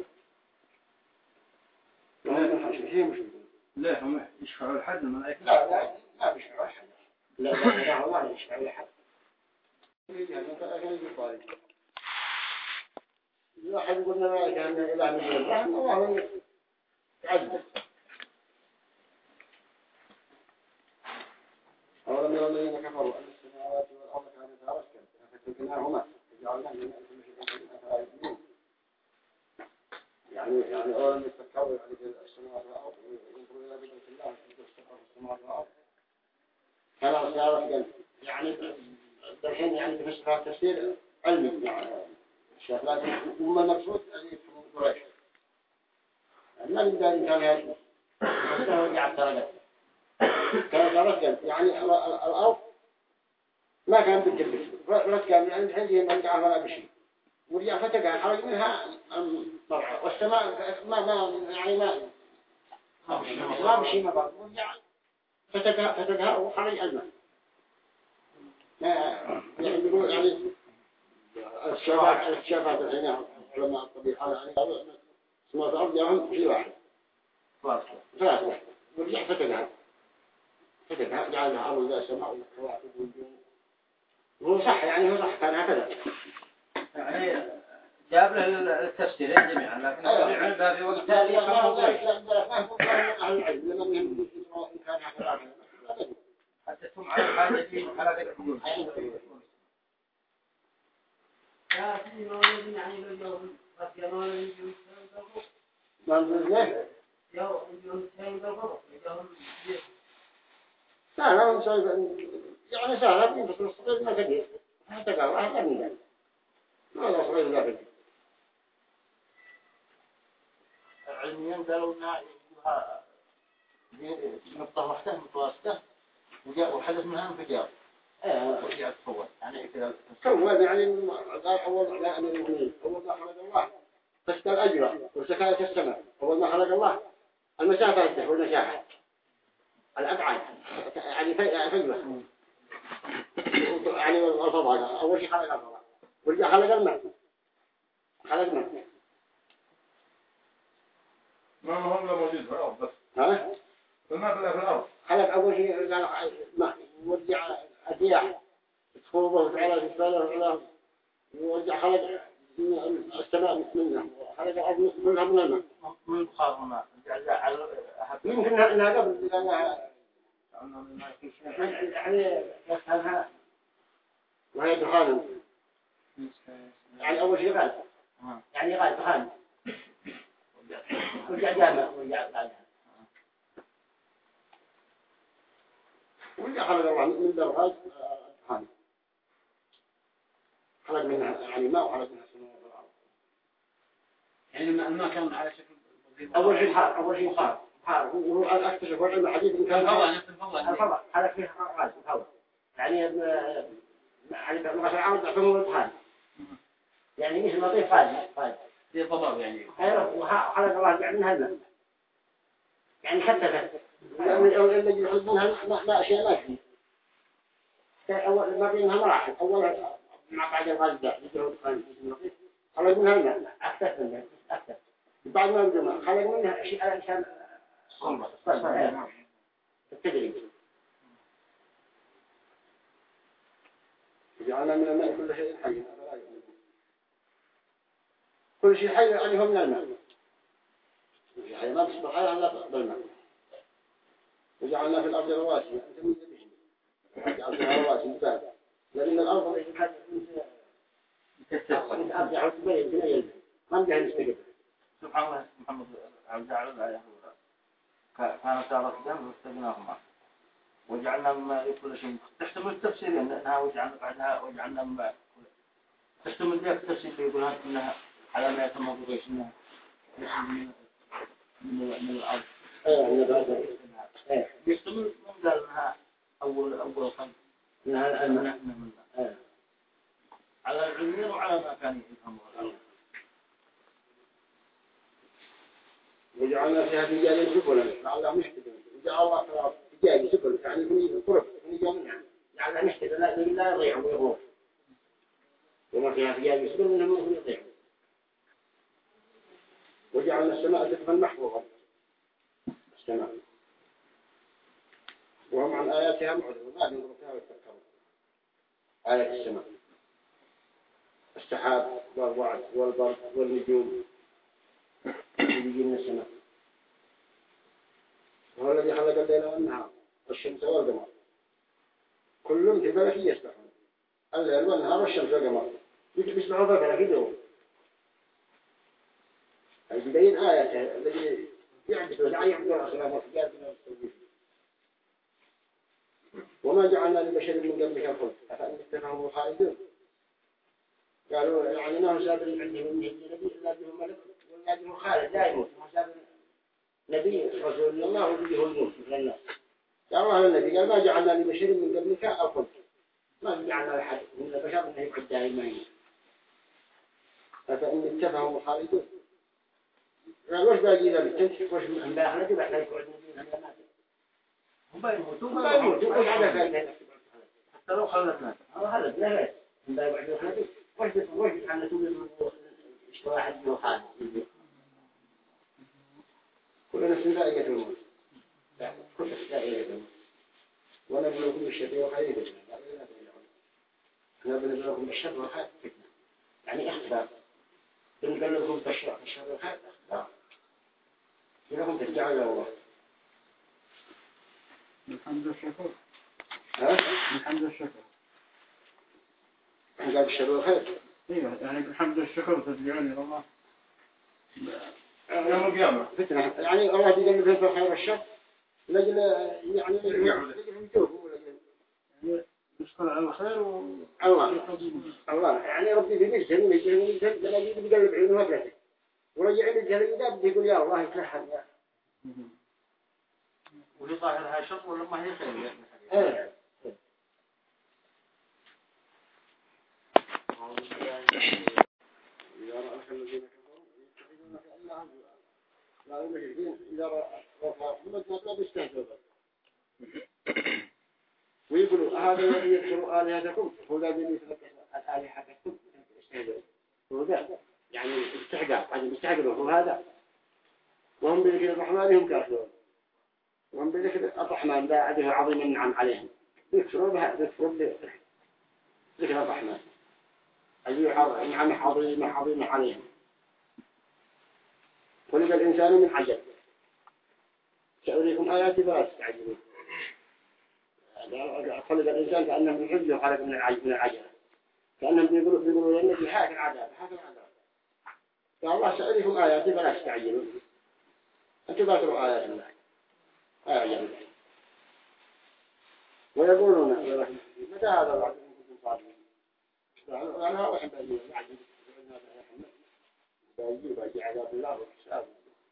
وهم حاشيه مش لا هم يشفعوا لحد الملائكة. لا لا ما بيشفعوا أحد. لا لا الله يشفعوا لحد. واحد يقول لنا كان إله من الله الله يعذب. أولم يروا الذين كفروا أن السماوات والأرض كانتا رتقا ففتقناهما وجعلنا من كل شيء أفلا يؤمنون. يعني يعني أولم يتفكروا يعني في السماوات والأرض وينظروا إلى بدء الله وينظروا في السماوات والأرض. كان رتقا يعني الحين يعني بفسر تفسير علمي يعني الشيخ لكن هم المقصود أن يفهموا قريش. ما نقدر إن كان هذا فسره يعب ترقت. كان ترقت يعني الأرض ما كان بتجلس رتقا يعني الحين هي ما نقع ولا بشيء. ورجع فتقها حرج منها مرة والسماء ما ما يعني ما ما بشيء ما بعد ورجع فتقها فتقها وحرج الماء. يعني يقول يعني الشافعات الشافعات الحين علماء الطبيعة يعني اسمه الأرض يهم شيء واحد ثلاثة ورجع فتقها فتقها جعلها أرض ذا سماء والكواكب والنجوم وهو صح يعني هو صح كان هكذا يعني جاب له التفسيرين جميعا لكن العلم في وقت ثاني ما هو ما هو أهل العلم لمن يهم إن كان هكذا حتى ثم على الحاجة في حلقة الحدود لا في مولد يعني اليوم قد يمول اليوم سيدربه ما نقول ليه يوم اليوم سيدربه اليوم لا لا مسوي يعني سهل لكن بس الصغير ما كبير حتى قال واحد لا من ذلك ما هو صغير لا كبير علميا قالوا انها نقطة واحدة متوسطة وجاء وحدث منها انفجار ايه ورجعت تصور يعني كذا تصور يعني قال أول لا أمر المؤمنين أول ما خلق الله فاشتى الأجر وسكانة السماء أول ما خلق الله المسافة الده والمساحة الأبعاد يعني فجوة يعني الفضاء أول شيء خلق الفضاء ورجع خلق الماء خلق الماء ما هو لا موجود في الأرض بس ها؟ الماء في الأرض خلق أول شيء قال ماء ورجع الرياح تخوضه وتعالى في السماء ورجع خلق السماء منها خلق الأرض منها من الماء من بخار الماء يمكن أنها قبل لأنها يعني يفهمها وهي دخان يعني أول شيء غاز يعني غاز دخان ورجع جامع ورجع بعدها ورجع خلق الله من در غاز دخان خلق منها يعني ماء وخلق منها سماء والأرض يعني ما كان على شكل أول شيء حار أول شيء حار حار وهو أكتشف علم الحديث إن كان الهواء نفس الهواء الهواء هذا فيه غاز الهواء يعني يعني لغة العرب يعتبرون الدخان يعني مثل لطيف غاز غاز زي الضباب يعني أيوة وخلق الله يعني منها الماء يعني خففت لأن الذي يحبونها ما ما أشياء ما فيه أول ما بينها مراحل أول مع بعد الغاز ده يجوا دخان مثل لطيف خلق منها الماء أكثر منها أكثر بعد ما الجماعة خلق منها أشياء الإنسان صلبة صلبة التدريج جعلنا من الماء كل شيء حي كل شيء حي يعني هو من الماء يعني ما تصبح حياة إلا بالماء وجعلنا في الأرض رواسي جعلنا رواسي مثال لأن الأرض التي كانت الأرض يعود بين بين ما بها نستقبل سبحان الله محمد عبد العزيز كانت تعرف دم واستغناهما وجعلنا مما كل شيء تحتمل التفسيرين لأنها وجعلنا بعدها وجعلنا مما تحتمل ذلك التفسير يقولها إنها على ما يتم بغيش إنها من من من الأرض إيه من الأرض يحتمل من قال إنها أول أول خمس من هذا المنع على العلمين وعلى ما كان يفهمه الأرض. وجعلنا فيها فجاجا سبلا لعلهم يهتدون. وجعل الله فيها فجاجا سبلا يعني في الطرق في جميعا لعلهم يهتدون لا يضيعوا ويغور. وما فيها فجاجا سبلا منهم هم يضيعوا. وجعلنا السماء سقفا محفوظا. السماء وهم عن آياتها معرضون ما ينظروا فيها ويتفكرون. آيات السماء السحاب والرعد والبرق والنجوم يجي من السماء. وهو الذي خلق الليل والنهار والشمس والقمر كلهم في فلك يسبحون. الليل والنهار والشمس والقمر يسبحون في فلك يدورون. يبين آياته الذي يعبدوا لا يعبدوا الأصنام والحجاب من التوحيد. وما جعلنا لبشر من قبلك الخلد أفإن متهم الخالدون. قالوا يعني ما هو سابر عندهم من النبي إلا به ملك ولا به خالد لا يموت. ما سابر نبي رسول الله وبيه الموت مثل الناس. قال الله النبي قال ما جعلنا لبشر من قبلك الخلد ما جعلنا لحد من البشر أنه يبعد دائمين. أفإن متهم الخالدون. قال وش باقي ذا بالتنسيق وش من باخلة بحنا يقعد نبينا من المات. هم بيموتوا هم بيموتوا وش على فائدة حتى لو خلصنا هذا لا لا هم بيبعدوا خلدي وش بس وش بحنا نسوي واحد يوحد كل نفس ذائقة الموت كل نفس ذائقة الموت ونبلوكم بالشر والخير فتنة نبلوكم بالشر والخير فتنة يعني اختبار بنقلبكم بالشر والخير اختبار لكم ترجعوا إلى الله. الحمد والشكر. ها؟ الحمد والشكر. قال الشر والخير. ايوه يعني الحمد والشكر ترجعون إلى الله. يوم القيامة. فتنة يعني الله يقلبهم في الخير والشر لجل يعني لجل يتوبوا لجل يشكر على الخير و الله الله يعني ربي بيجزهم يجزهم يجزهم لجل بيقلب عينه وفلته ورجع الجهل يداب يقول يا الله يتلحن يا وهي ظاهرها شر ولا ما هي خير؟ ايه إذا رأى الذين كفروا يتخذون كأنهم لا يمشركين إذا رأى محمد ما بيستهزئوا ويقولوا هذا الذي يذكر آلهتكم هو الذي يتلقى الآلهة حقتكم يستهزئوا هو ذا يعني استحقاق يعني بيستحقوا هو هذا وهم بذكر الرحمن هم كافرون وهم بذكر الرحمن لا عده عظيم النعم عليهم يكفروا بها يكفروا بذكر الرحمن الذي نعم عظيمة عظيمة عليهم. خلق الإنسان من عجل سأريكم آياتي فلا تستعجلون. خلق الإنسان كأنه من حجه وخلق من العجلة كأنهم بيقولوا بيقولوا لنا في حاك العذاب حاك العذاب. يا الله سأريكم آياتي فلا تستعجلون. أنتم باتروا آيات الله آيات الله ويقولون متى هذا الوعد إن كنتم صادقين. أنا أحب أن يعجب باجي باجي عذاب الله والحساب.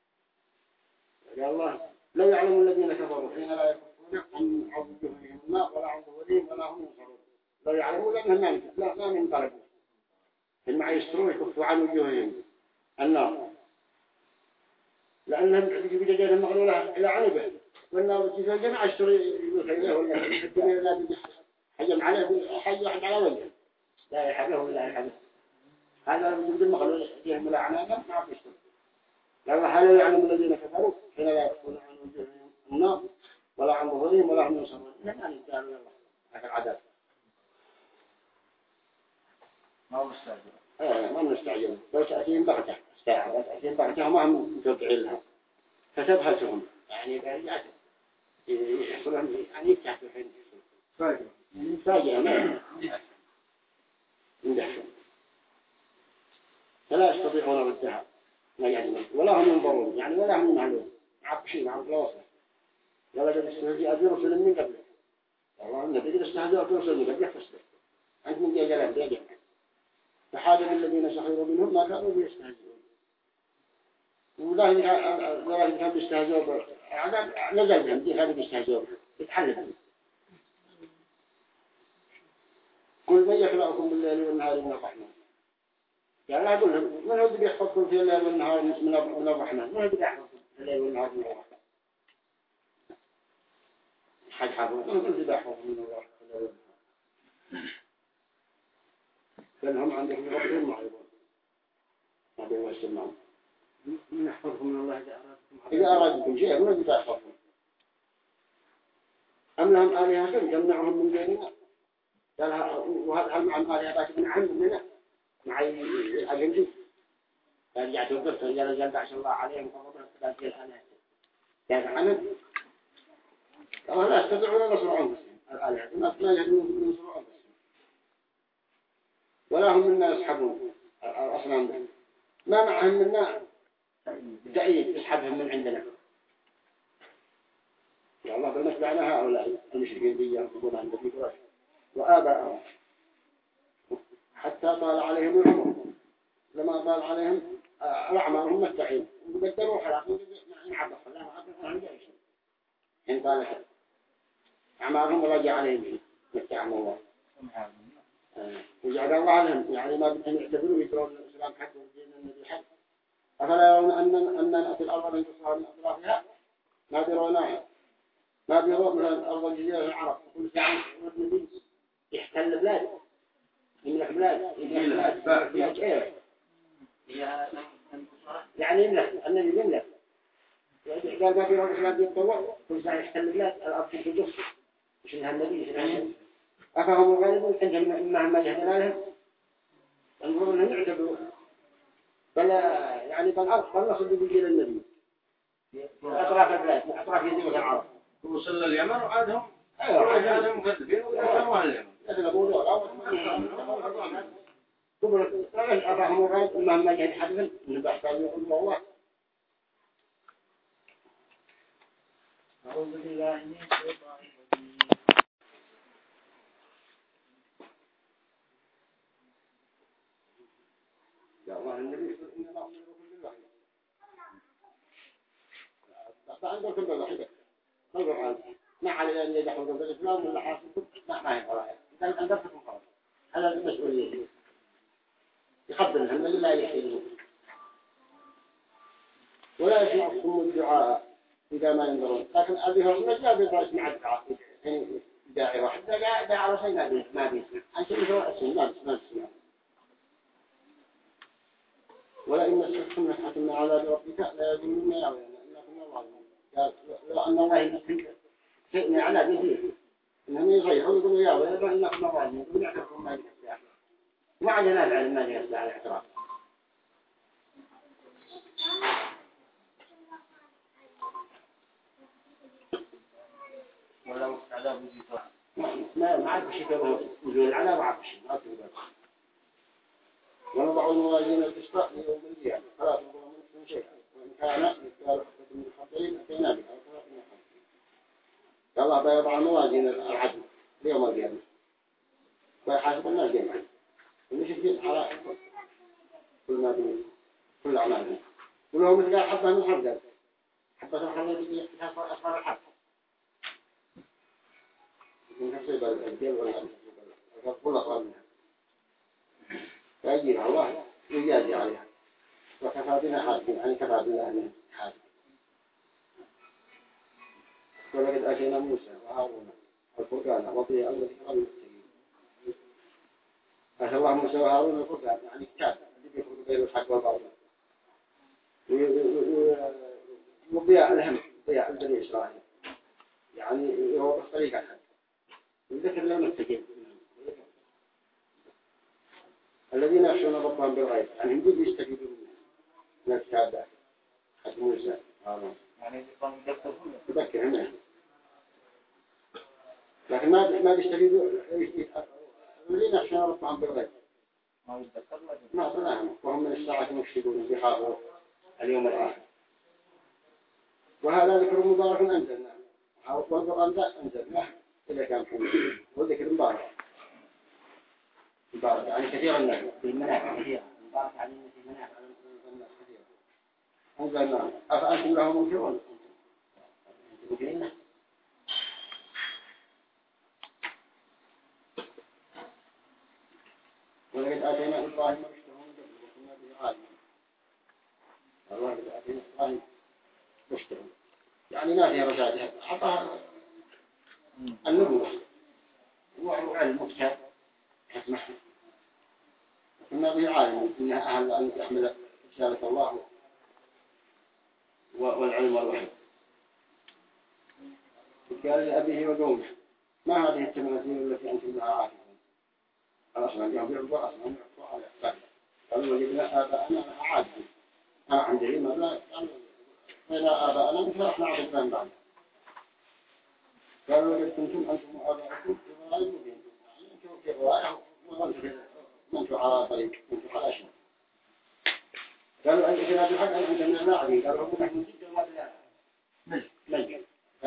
يا الله لو يعلم الذين كفروا حين لا يكفرون عن عظيمهم الماء ولا عن ظهورهم ولا هم ينصرون. لو يعلمون لأنهم لا ما من طلبوا إنما يسترون يكفوا عن وجوههم النار لأنهم بجدهم مغلولة إلى عنبه والنار تجي الجماعة يستروا يخيله ولا الدنيا لا تجي حجم عليه حي واحد على وجهه لا يحبه ولا يحبه. هذا يجب المغلول يجيهم إلى عنابه ما بيشتر. لأن هل يعلم الذين كفروا حين لا يكفون عن وجوههم النار ولا عن ظهورهم ولا هم ينصرون. إنما نتعلم الله هذا العذاب. ما هو مستعجل. إيه ما نستعجل. لو تأتيهم بغتة ساعة لو تأتيهم بغتة ما هم متوقعين لها. فتبهتهم يعني بأيات يحصلون يعني يتحدثوا حين فاجئ فاجئ ما يندحشون فلا يستطيعون ردها ولا هم ينظرون يعني ولا هم ينهلون عبشين عن الوصف لا لقد استهزئ أبي رسل من قبل والله النبي قد استهزئ أبي رسل من قبل يفسر أنت من جاء جلال بيجع فحاجب الذين سخروا منهم ما كانوا بيستهزئون والله إذا كان بيستهزئوا نزل بهم دي كانوا بيستهزئوا يتحلفون من يخلقكم بالليل والنهار من الرحمن. يعني لا أقول لهم من هو اللي يحفظكم في الليل والنهار من الرحمن؟ من هو اللي يحفظكم في الليل والنهار من الرحمن؟ حاج حافظ من هو اللي يحفظكم من الله في الليل والنهار؟ لأنهم عندهم ربهم معرضون ما بينهم يسمعون. من يحفظكم من الله إذا أرادكم شيء من اللي يحفظكم؟ أم لهم آلهة تمنعهم من ديننا؟ وهذا عن آلهة من عندنا مع الأجنبي يرجع توقف يا رجال دعش الله عليهم فضلوا الثلاثية الآلهة يا عمل ولا يستطيعون نصر أنفسهم الآلهة ما يهدون نصر أنفسهم ولا هم منا يسحبون الأصنام ما معهم منا دعيد يسحبهم من عندنا يا الله بالنسبة لنا هؤلاء المشركين دي ينفقون عند في قريش وآباءهم حتى طال عليهم العمر لما طال عليهم الأعمارهم مستحيل وقدروا حلاقهم يعني عبد الله وعبد الله عن جيش إن طالت أعمارهم رجع عليهم مستعمل الله وجعل الله لهم يعني ما بدهم يعتبروا يدرون الإسلام حق ودين النبي حق أفلا يرون أن أن نأتي الأرض من تصار من أطرافها ما بيرونها ما بيرون من الأرض الجزيرة العرب كل ساعة النبي يحتل بلاد يملك بلاد يملك بلاد يملك إيه يعني يملك النبي يملك قال ما بيرون الإسلام بيتطور كل ساعة يحتل بلاد الأرض في الجزء مش إنها النبي أفهم الغالبون عندهم مهما جهدنا لهم المفروض أنهم يعتبروا بلا يعني بالأرض بالنصر بيجي للنبي أطراف البلاد أطراف يزيد العرب وصل لليمن وعادهم عادهم مكذبين ويأتوا اليمن يتلقوا له قبل أفهم الغالب مهما جهد حدثا من بحثان يقول الله أعوذ بالله من الشيطان الرجيم يا الله النبي إنما أمر بكل الله فعندهم كل الله القرآن ما على أن يدحوا بالإسلام ولا حاصل ما ما يقرأ إذا أنذرتكم خلاص هذا المسؤولية يقبلهم من لا يحيلهم ولا يسمعكم الدعاء إذا ما ينظرون لكن أبيهم ما بيقرأ مع الدعاء يعني داعي واحد داعي على شيء ما بيسمع ما بيسمع أنت مثل السنة ما بيسمع ولا إن الشيخ حكمنا على ربك لا يدمون يا وينا إنكم الله قال لو أن الله يمكن شيء على به إنهم يغيروا يقولوا يا وينا إنكم الله يقولون يعتبرون ما يستطيع ما عندنا العلم ما يستطيع الاعتراف ولا مستعداد بجيطان ما ما عاد بشيء كما يقول العذاب عاد بشيء ما تقدر ونضع الموازين القسط ليوم القيامة فلا تظلمون منكم شيئا وإن كان مثقال حبة من خردل أتينا بها وتركنا خمسين الله بيضع الموازين العدل ليوم القيامة ويحاسب الناس جميعا المشركين على كل ما بين كل أعمالهم ولهم مثقال حبة من خردل حبة من خردل يحصل أصغر الحب من تصيب الدين ولا تصيب كل أصغر منها فيجيب الله يجازي عليها وكفى بنا حاسبين يعني كفى بالله من حاسب ولقد آتينا موسى وهارون الفرقان وضياء الذكر للمتقين آتى الله موسى وهارون الفرقان يعني كتاب الذي يفرق بين الحق والباطل وضياء الهم ضياء بني إسرائيل يعني هو طريق الحق الذكر للمتقين الذين يخشون ربهم بالغيب يعني هم يستفيدوا من الكتاب ده حق موسى هارون يعني يذكرهم يعني لكن ما ما بيستفيدوا الذين يخشون ربهم بالغيب ما يتذكر ما صنعهم وهم من الساعة مفسدون بيخافوا اليوم الآخر وهذا ذكر مبارك أنزلناه والقرآن ده أنزلناه إذا كان حمد وذكر مبارك مبارك يعني كثير الناس في المنافع كثيرة مبارك علينا في المنافع على الناس كثيرة أنزلناه أفأنتم له منكرون أنتم منكرين ولقد آتينا إبراهيم رشده من قبل وكنا به عالمين. الله قد آتينا إبراهيم رشده يعني ما فيها رشاد أعطاها النبوة وعلم مكتاب حكمة وكنا به عالمين إنها أهل أن يحمل رسالة الله والعلم والوحي. قال لأبيه وقومه ما هذه التماثيل التي أنتم لها عاكفون؟ الأصنام يوم يعبدوا أصنام يعبدوا على أحباب قالوا وجدنا آباءنا لها عاكفون أنا عندي ما لا قالوا آباءنا مثل أحنا عبد بان بعد قالوا وجد كنتم أنتم وآباءكم في ضلال مبين يعني أنتم في غواية وأنتم على طريق أنتم على شيء. قالوا أن إخلاف الحق أن أنتم من اللاعبين قالوا ربنا من جد وما بلا نجم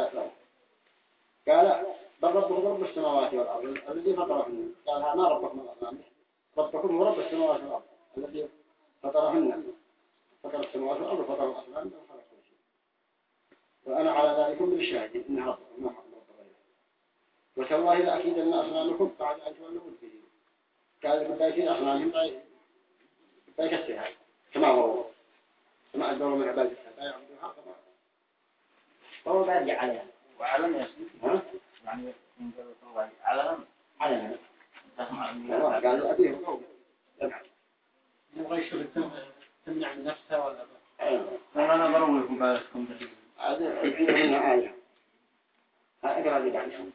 قال بل ربكم رب السماوات والأرض الذي فطرهن قال ما ربكم الأصنام ربكم هو رب السماوات والأرض الذي فطرهن فطر السماوات والأرض فطر الأصنام وخلق كل شيء وأنا على ذلك من الشاهدين إن ربكم ما حق رب غيره وتالله لأكيدن أصنامكم بعد أن تولوا مدبرين قال بداية أصنامهم بداية كسرها كما هو كما أدبروا من عبادة حتى يعبدوها كما فهو بارجع عليها وعلم يسمى يعني من قبل الله علم علم قالوا أبيه وقومه يبغى يشوف تمنع من نفسها ولا لا أنا برويكم بالكم هذا الحين منها آية أقرأ لك عنهم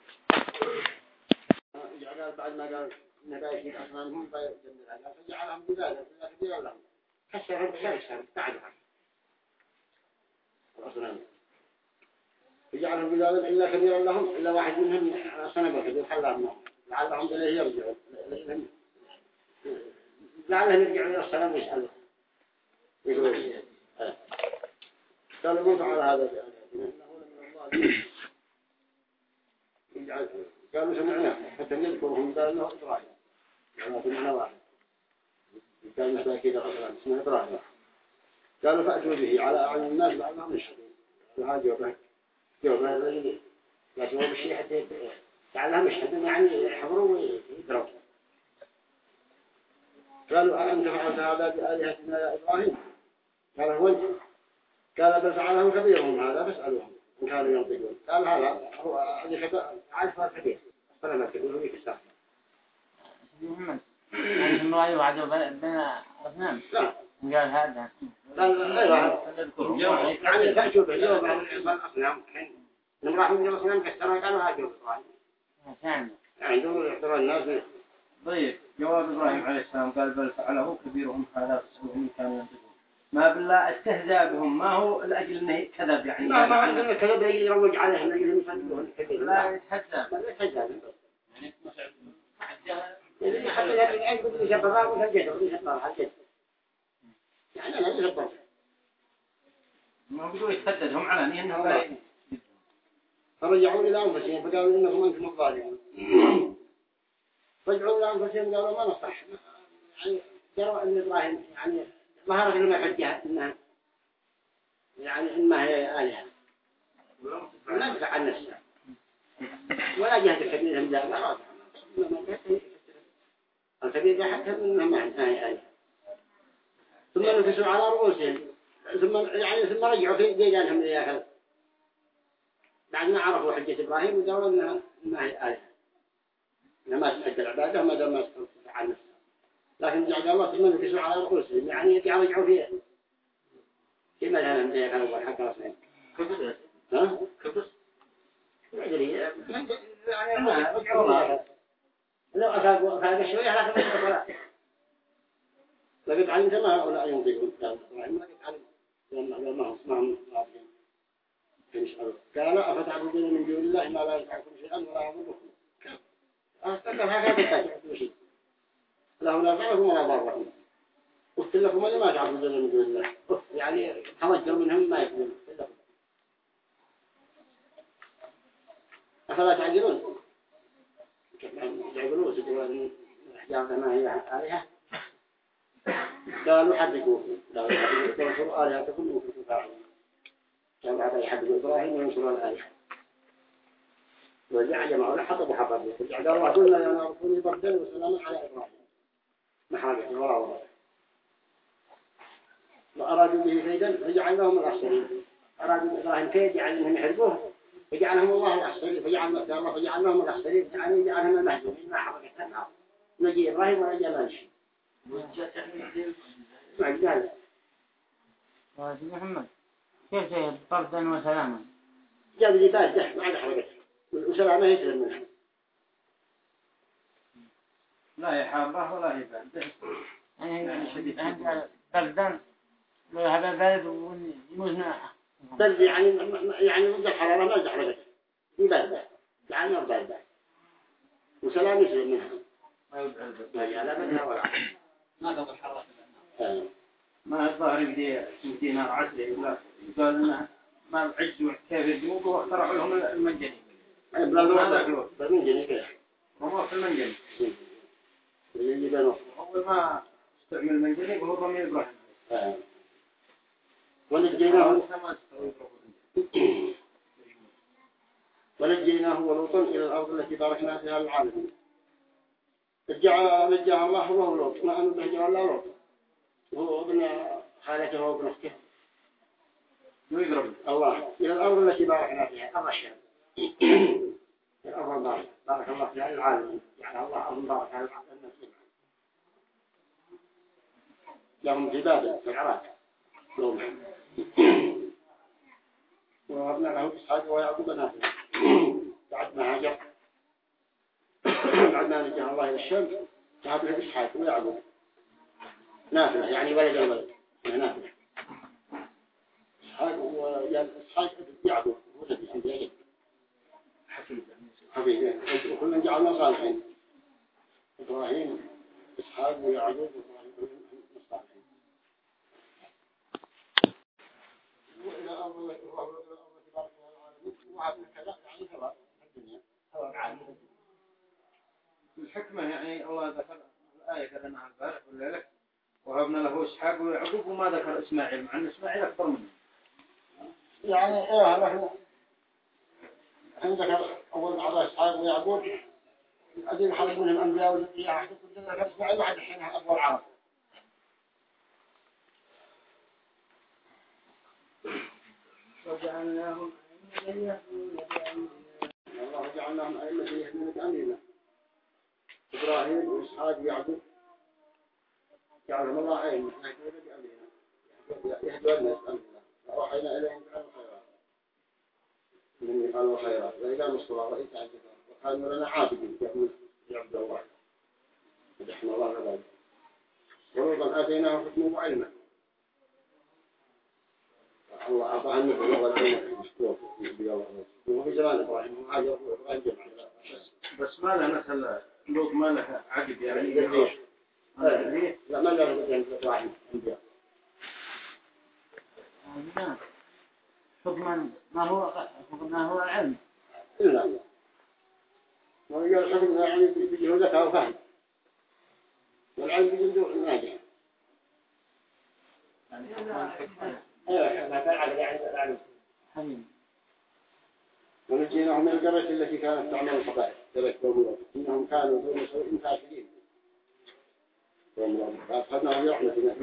قال بعد ما قال نبايشين أصنامهم فيجمد العذاب فجعلهم بذلك إلا كثيرا لهم كسرهم بشرشهم بعدها الأصنام فجعلهم بذلك إلا كثيرا لهم إلا واحد منهم صنبه كبير خلاهم لعلهم إليه يرجعون لعلهم يرجعون إلى الصنم ويسألوا يقولون قالوا موتوا على هذا إنه لمن الله قالوا سمعناه حتى نذكرهم قال له إبراهيم يعني سمعنا واحد قال مثلا كده غسران اسمه إبراهيم قالوا فأتوا به على أعين الناس لعلهم يشهدون وهذا جوابه جوابه الذي لكن هو بالشيء حتى لعلهم يشهدون يعني يحضروا ويدروا قالوا أأنت فعلت هذا بآلهتنا يا إبراهيم قال هو أنت قال بل فعله كبيرهم هذا فاسألوهم إن كانوا ينطقون قال هذا هو اللي عارف الحديث فلا ما تقول هو يكسر محمد يعني ما يوعد بين أصنام لا قال هذا قال أيوة يعني فأشوف اليوم عن الأصنام نمرح من الأصنام كسرها قالوا هذا جواب إبراهيم يعني دول يحضروا الناس. طيب جواب إبراهيم عليه السلام قال بل فعله كبيرهم هذا فاسألوهم كانوا ينطقون ما بالله استهزاء بهم ما هو لأجل أنه كذب يعني ما ما عندنا كذب يروج عليه لأجل يصدقون لا يتحزب لا يتحزب يعني حتى لا يعقد يشبهها ويسجد ويشبهها حتى يعني لا يشبه ما بدو يتحدد هم على أنهم لا فرجعوا إلى أنفسهم فقالوا إنهم أنتم الظالمون رجعوا إلى أنفسهم قالوا ما نصح يعني جروا أن إبراهيم يعني ظهرت لما حجها إنها يعني إنما هي آلهة ولا تدفع عن نفسها ولا جهة الكبير هم لا لا الكبير حتى إنها ما هي آلهة ثم نفسوا على رؤوسهم ثم يعني ثم رجعوا في ديجانهم ليأخذ بعد ما عرفوا حجة إبراهيم وقالوا إنها ما هي آلهة إنها ما تحج العبادة وما دام ما تدفع عن نفسها لكن جعل الله ثم نفسوا على رؤوسهم يعني يرجعوا فيها كما لهم ذلك الأول حق رسولهم كبس ها؟ كبس ما أدري يعني رجعوا لو أخذوا أخذوا شوية لكن ما ولا لقد علمت ما هؤلاء ينطقون قال إبراهيم لقد علمت لأن ما هم ما هم صادقين فنسألوا قال أفتعبدون من دون الله ما لا ينفعكم شيئا ولا يضركم أفتكر هكذا تتعبدوا شيء له لا ينفعكم ولا يضركم قلت لكم أنا ما تعبدون من دون الله يعني توجه منهم ما يقولون أفلا تعجلون يعقلون سجوا الأحجار ما هي آلهة قالوا حرقوه قالوا حرقوا آلهتكم وكتوا فاعلون كانوا هذا يحرقوا إبراهيم وينصرون الآلهة ورجع جمعوا لحطبوا حطبوا فرجع قالوا قلنا يا نار كوني بردا وسلاما على إبراهيم محارقة الوراء وأرادوا به كيدا فجعلناهم الأخسرين أرادوا إبراهيم كيد يعني أنهم يحرقوه فجعلهم الله الأخسرين فجعلنا فجعلناهم الأخسرين يعني جعلهم المهزومين ما حرقتها النار نجي إبراهيم ولا جاء ماشي ما قال يا محمد كيف جاء طردا وسلاما جاب لي بارده ما عاد حرقته وسلامه يسلم منها لا يحابه ولا يبعده يعني شديد عند طردا هذا بارد ويموزنا برد يعني يعني مدة حرارة ما حرقته بارده يعني بارده وسلام يسلم منها ما يبعده لا لا منها ولا ما قبل حرارة آه. ما الظاهر يبدي يمدي نار عسل ولا قال لنا ما عجزوا كيف يجيبوه واخترعوا لهم المنجني بلا ضوء بالمنجني كده رموا في المنجني اللي يبانوا أول ما استعمل المنجني وهو رمي إبراهيم آه. ونجيناه ونجيناه ولوطا إلى الأرض التي باركنا فيها العالمين رجع نجاه الله وهو لوط ما أنه بهجر الله لوط وهو ابن خالته وابن أخته ويضرب الله إلى الأرض التي باركنا فيها الرشاد الأرض البارك بارك الله فيها العالمين يعني الله أرض بارك على العالمين لهم في بابل في العراق لهم ووهبنا له إسحاق ويعقوب نافع بعد ما هاجر بعد ما نجاه الله إلى الشام وهب له إسحاق ويعقوب نافع يعني ولد الولد نافع إسحاق وإسحاق يعقوب ولد الأنبياء حفيد حفيد وكلنا جعلنا صالحين إبراهيم إسحاق ويعقوب وإبراهيم الصالحين وإلى أرض الله تبارك وتعالى وهذا كذا يعني ثواب الدنيا ثواب عالي الحكمة يعني الله ذكر الآية كذا البارح ولا لك وهبنا له إسحاق ويعقوب وما ذكر إسماعيل مع أن إسماعيل أكثر منه يعني إيه نحن عندك أول بعض إسحاق ويعقوب الذين خرج منهم الأنبياء والأنبياء كلنا إسماعيل واحد الحين أبو العرب وجعلناهم أئمة يهدون بأمرنا الله جعلناهم أئمة يهدون بأمرنا إبراهيم وإسحاق ويعقوب جعلهم الله أئمة يهدون بأمرنا يهدون الناس بأمرنا وأوحينا إليهم فعل الخيرات من يفعلوا الخيرات وإقاموا الصلاة وإيتاء الزكاة وكانوا لنا عابدين يعبد الله ونحن الله لذلك ولوطا آتيناه حكما وعلما الله أعطاه النبوة والعلم مشكور وهو في زمان إبراهيم وهذا إبراهيم جمع بس ما له مثل لوط ما له عقب يعني يريح لا ما له مثل إبراهيم أنبياء نعم حكما ما هو ما هو العلم إلا وهي الحكم يعني بجهودك وفهم والعلم بجهود الناجح ايوه ما كان على يعني العلم ونجيناهم من القرية التي كانت تعمل الخبائث قرية قوم إنهم كانوا دون سوء فاسدين فأخذناهم برحمتنا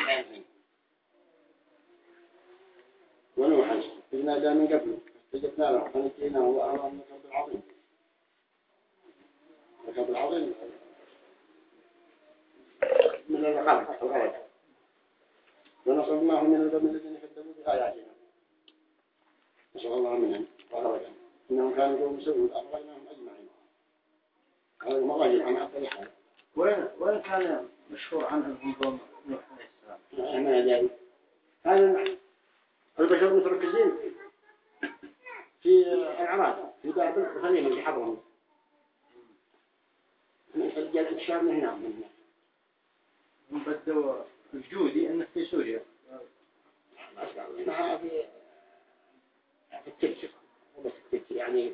ونوحا إذ نادى من قبل فاستجبنا له فنجيناه وأهله من الكرب العظيم الكرب العظيم من الغرق الغرق ونصرناه من القوم الذين كذبوا بآياتنا نسأل الله منهم وغرقهم إنهم كانوا قوم سوء أغرقناهم أجمعين هذا المغاجر عن عبد الحال وين وين كان مشهور عنه قوم نوح عليه السلام؟ ما يدري هذا البشر متركزين في العراق في بابل وخليهم في حضرهم من حج الانتشار من هنا من هنا بدوا الجودي انه في سوريا ما في في التبشر بس التبشر يعني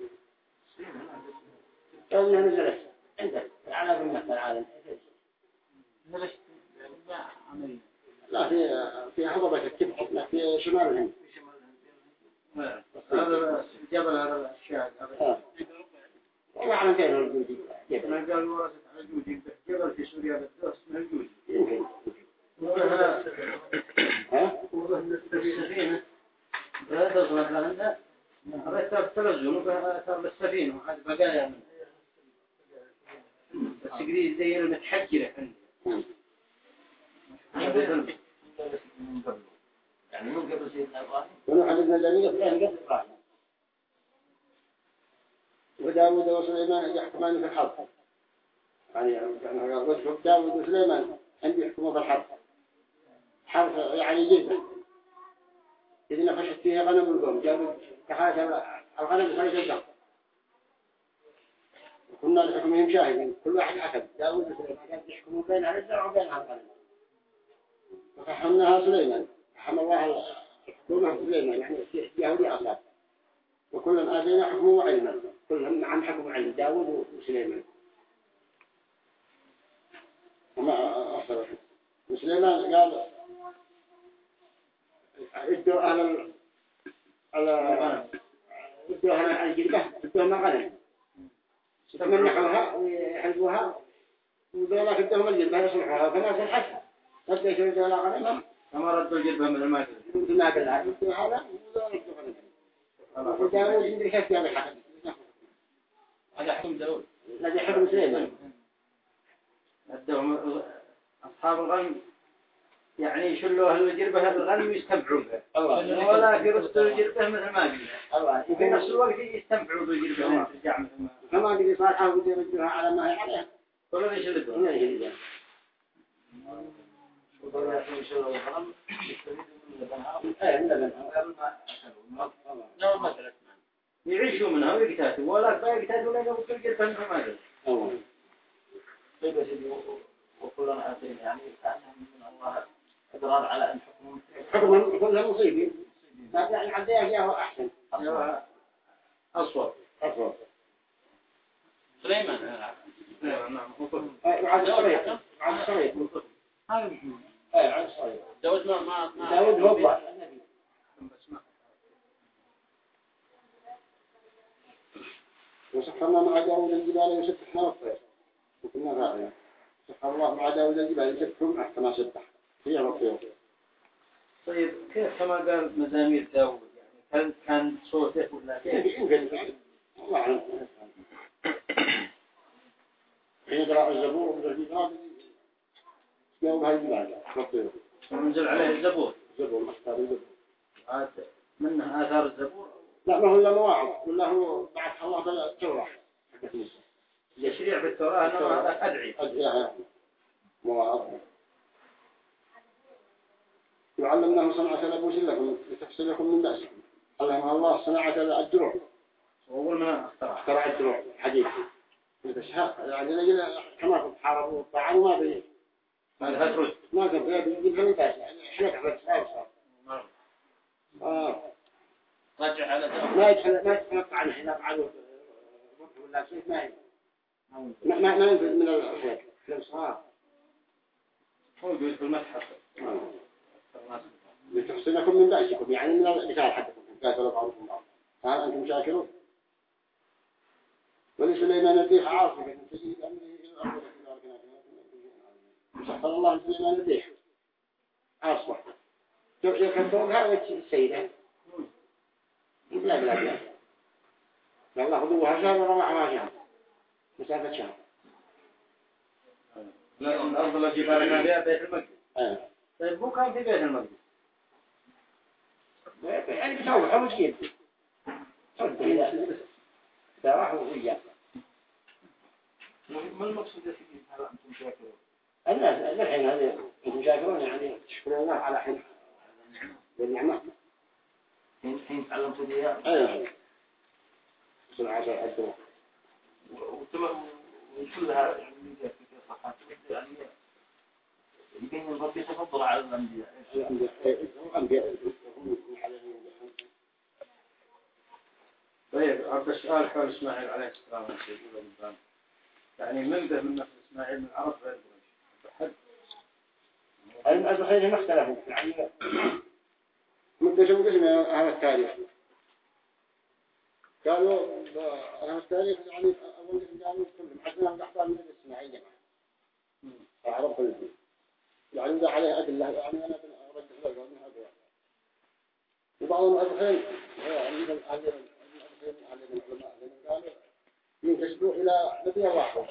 أنها نزلت عندك العالم من العالم نزلت لا في في هضبة التبشر لا في شمال الهند هذا جبل هذا الشاهد والله أعلم كيف الجودي ما قالوا ورثت على جوجي جبل في سوريا بالدرس اسمه الجوجي يمكن وها ها السفينة لا تصلت لها هذا أثر التلزم وفيها أثر بالسفينة وهذا بقايا من بس قريب زي المتحجرة عندي يعني مو قبل سيدنا إبراهيم ونوح ابن جميل فلان قبل إبراهيم وداود وسليمان يحكمان في الحرب يعني يعني وصف داود وسليمان عندي يحكموا في الحرب حرب يعني جدا إذا نفشت فيها غنم القوم جابوا كحاجة الغنم صار جدا كنا لحكمهم شاهدين كل واحد أخذ داود وسليمان كانوا يحكموا بينها الزرع وبينها الغنم فحمناها سليمان حمى الله الحكومة سليمان يعني يهودي أصلا وكلهم آتينا حكمه وعلما كلهم عن حكم علم داود وسليمان وما أصلا وسليمان قال ادوا أهل على ادوا أهل الجلبة ادوا ما غنم تمنحوها ويحلقوها ودولا كدهم الجلبة يصلحوها فما صلحت قد يشوي دولا غنمها فما ردوا الجلبة من الماكل ما قلها ادوا هذا ودولا ادوا غنمها وداود يدري كيف يعمل حق هذا حكم داود الذي حكم سليمان ادهم أصحاب الغنم يعني يشلوا أهل الجلبة هذا الغنم يستمعوا به ولا يرسلوا الجلبة مثل ما قلنا الله في نفس الوقت يستمعوا بالجلبة لين ترجع مثل ما فما قد صالحة وقد يرجوها على ما هي عليها ولا يشلدوا ولا يشلدوا ولا يشلوا الغنم يستفيدوا من لبنها ايه من لبنها قبل ما أكلوا لا مثلا يعيشوا منها ويقتاتوا ولا يقتاتوا لأنه كل جلبة مثل ما قلنا أوه طيب يا سيدي وكلنا آتين يعني كأنهم من الله إضرار على أن حكمهم حكم كلها مصيبين يعني عديها فيها أحسن أصوب أصوب سليمان نعم وعد صغير وعد صغير ايه عد صغير داود ما ما داود هو الله وسخرنا مع داود الجبال يسبحنا والطير وكنا راعينا سخر الله مع داود الجبال يسبحهم أحسن سبح فيها والطير. طيب كيف كما قال مزامير داود يعني هل كان صوته ولا كيف؟ يمكن الله أعلم. حين قرأ الزبور ومن الجبال جاوب هالجبال والطير. ونزل عليه الزبور. الزبور مختار الزبور. عاد منه آثار الزبور. لا ما هو إلا مواعظ ولا هو بعث الله بالتوراة. يشريع بالتوراة أنه هذا أدعي. أدعي مواعظ. وعلمناه صنعة لبوس لكم لتحصلكم من بأسكم. علمها الله صنعة الدروع. وأول ما اخترع. اخترع الدروع حديث. الشهاء يعني لجل كما كنت حاربوا الطعام ما بي. ما هترد. ما كان فيها بيجيب من بأس يعني حلق على الصعب صار. آه. رجع على داود. ما يدخل ما يدخل الطعام إذا فعلوا ولا شيء ما ما ما ما ينفذ من الأخلاق. في الصغار. هو يقول في المتحف. لتحصنكم من بأسكم يعني من القتال حقكم قاتلوا بعضكم بعض فهل أنتم شاكرون ولسليمان الريح عاصفة تجري بأمره إلى الأرض وسخر الله لسليمان الريح عاصفة يكتبون هذا السيدة لا بلا بلا الله خذوها شهر ورمعها شهر مسافة شهر لا الأرض التي باركنا فيها بيت المقدس. طيب مو كان في بيت المقدس. يعني بتسوي حوش كيف صدق إذا راحوا وياه ما المقصود يا سيدي هل أنتم شاكرون؟ الناس الحين هذه أنتم شاكرون يعني تشكرون الله على حين بالنعمة حين تعلمتوا بها أيوه صنعة الدروع وتم وكلها يعني من جهة صحات يعني يبين ربي تفضل على الأنبياء. الأنبياء طيب عبد السؤال حول إسماعيل عليه السلام والسلام يعني من به من نفس إسماعيل من العرب غير قريش. الخير ما اختلفوا يعني مقسم قسم على التاريخ قالوا على التاريخ يعني أول قسم قالوا كلهم حسنا الأحباب من يعني أنا أرجع له قال من هذا وبعضهم الحين من الأهل من العلماء قالوا ينتسبوا إلى نبي واحد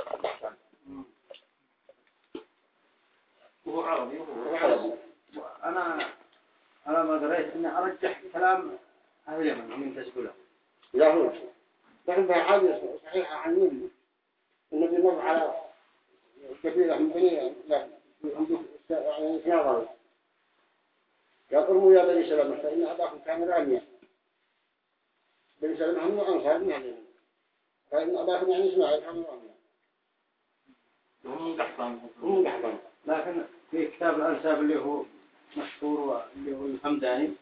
وهو عربي وهو عربي. أنا أنا ما قريت إني أرجح كلام أهل اليمن هم ينتسبوا له. لا هو لكن بها حادث صحيحة عن النبي النبي مر على كبيرة من بني لا عندهم يعني سنغال قال ارموا يا بني سلمة فإن أباكم كان راميا بني سلمة هم أنصار من عليهم فإن أباكم يعني إسماعيل كان راميا هم قحطان هم قحطان. لكن في كتاب الأنساب اللي هو مشهور واللي هو الحمداني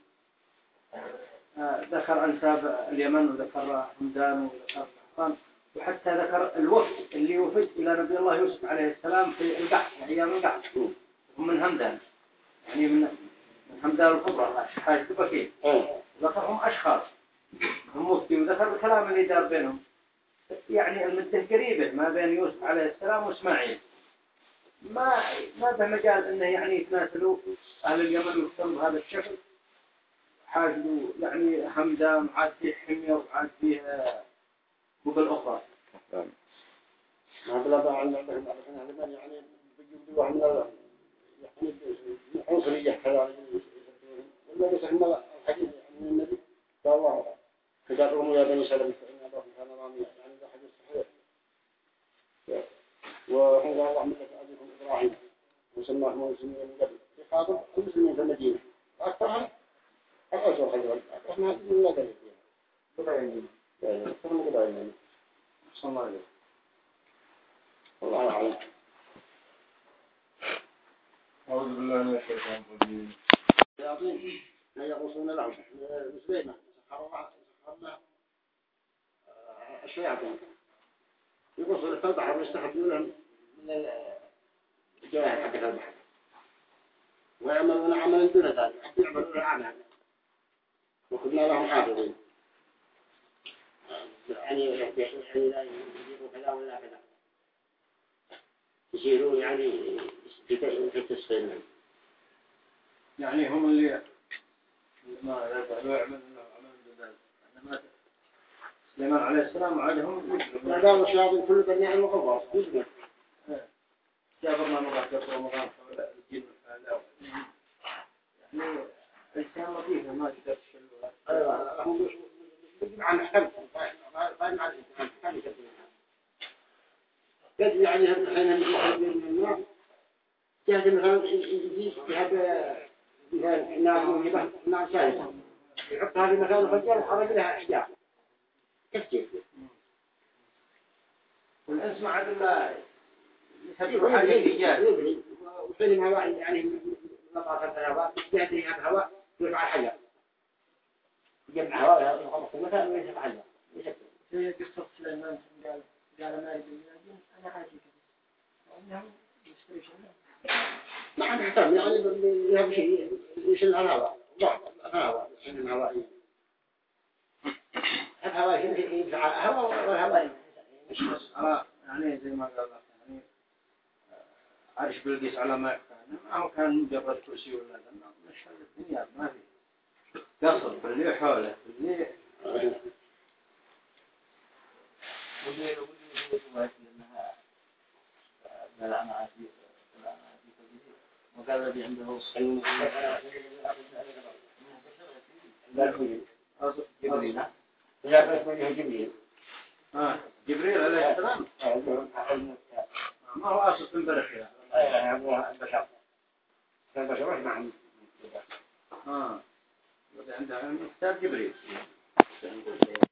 ذكر أنساب اليمن وذكر حمدان وذكر قحطان وحتى ذكر الوفد اللي وفد إلى نبي الله يوسف عليه السلام في القحط أيام القحط هم من همدان يعني من من همدان الكبرى حاج بكير ذكرهم أشخاص هم وفدي وذكر الكلام اللي دار بينهم يعني المدة قريبة ما بين يوسف عليه السلام وإسماعيل ما ما به مجال إنه يعني يتماثلوا أهل اليمن يختاروا بهذا الشكل حاجوا يعني همدان عاد فيه حمية وعاد فيه مقل أخرى. ما بلا بقى عن بعضهم بعضهم يعني بيجوا عن يعني عنصرية كذا ولا بس هم الحديث عن النبي قال الله كذا قوموا يا بني سلمة فإن أباكم كان راميا يعني ده حديث صحيح. وقال الله ملة أبيكم إبراهيم وسماكم المسلمين من قبل يخاطب المسلمين في المدينة أكثرهم أكثر خلوا أكثر ما من لا دليل كباين يعني أكثر من كباين صلى الله عليه والله أعلم. أعوذ بالله من الشيطان الرجيم. الشياطين لا يغوصون لهم مسلمة سخر الله الشياطين يغوصون في البحر ويستخدمون لهم من الجواهر حقت البحر ويعملون عملا دون ذلك حتى يعملون الأعمال وكنا لهم حافظين يعني يعني لا يجيبوا كذا ولا كذا يصيرون يعني في التسخين يعني هم اللي ما يعملون عمل ذلك إنما سليمان عليه السلام وعدهم ما دام الشياطين كل بني آدم وقواص يجمع جابرنا مغاثة ومغاثة ولا الجن والفعلاء يعني الإنسان لطيفة ما تقدر تشلوها. أيوة هم يجمع عن حكم قائم على الإنسان حكم يكتبونها يجب يعني هم حين هم يخرجون من النار يهدي مثلا يجيب بهذا مثلا نار موجبة نار ثالثة يحط هذه مثلا الفجر وخرج لها أشجار كيف والإنس ما عاد إلا يسبب حاجة يجري وحين الهواء يعني نطاقة الهواء يهدي هذا الهواء يرفع الحجر يجمع هواء يخلص المكان ويرفع الحجر يسبب زي قصة سليمان قال قال ما يدري أنا عاجي كذا وأنهم يستريشون ما عاد يهتم يعني يهب شيء يشيل الهواء ضعف الهواء يشيل الهواء الهواء يدفع الهواء والهواء مش على يعني زي ما قال الله يعني عارش بالقيس على ما كان ما هو كان مجرد كرسي ولا لا مش الدنيا ما في قصر باللي حوله باللي واللي واللي ما انها لا انا عادي لا انا عادي وقال الذي عنده جبريل لا بس جبريل اه جبريل عليه السلام ما هو أصل من بركة أيه هو البشر البشر وش معهم آه عندها كتاب جبريل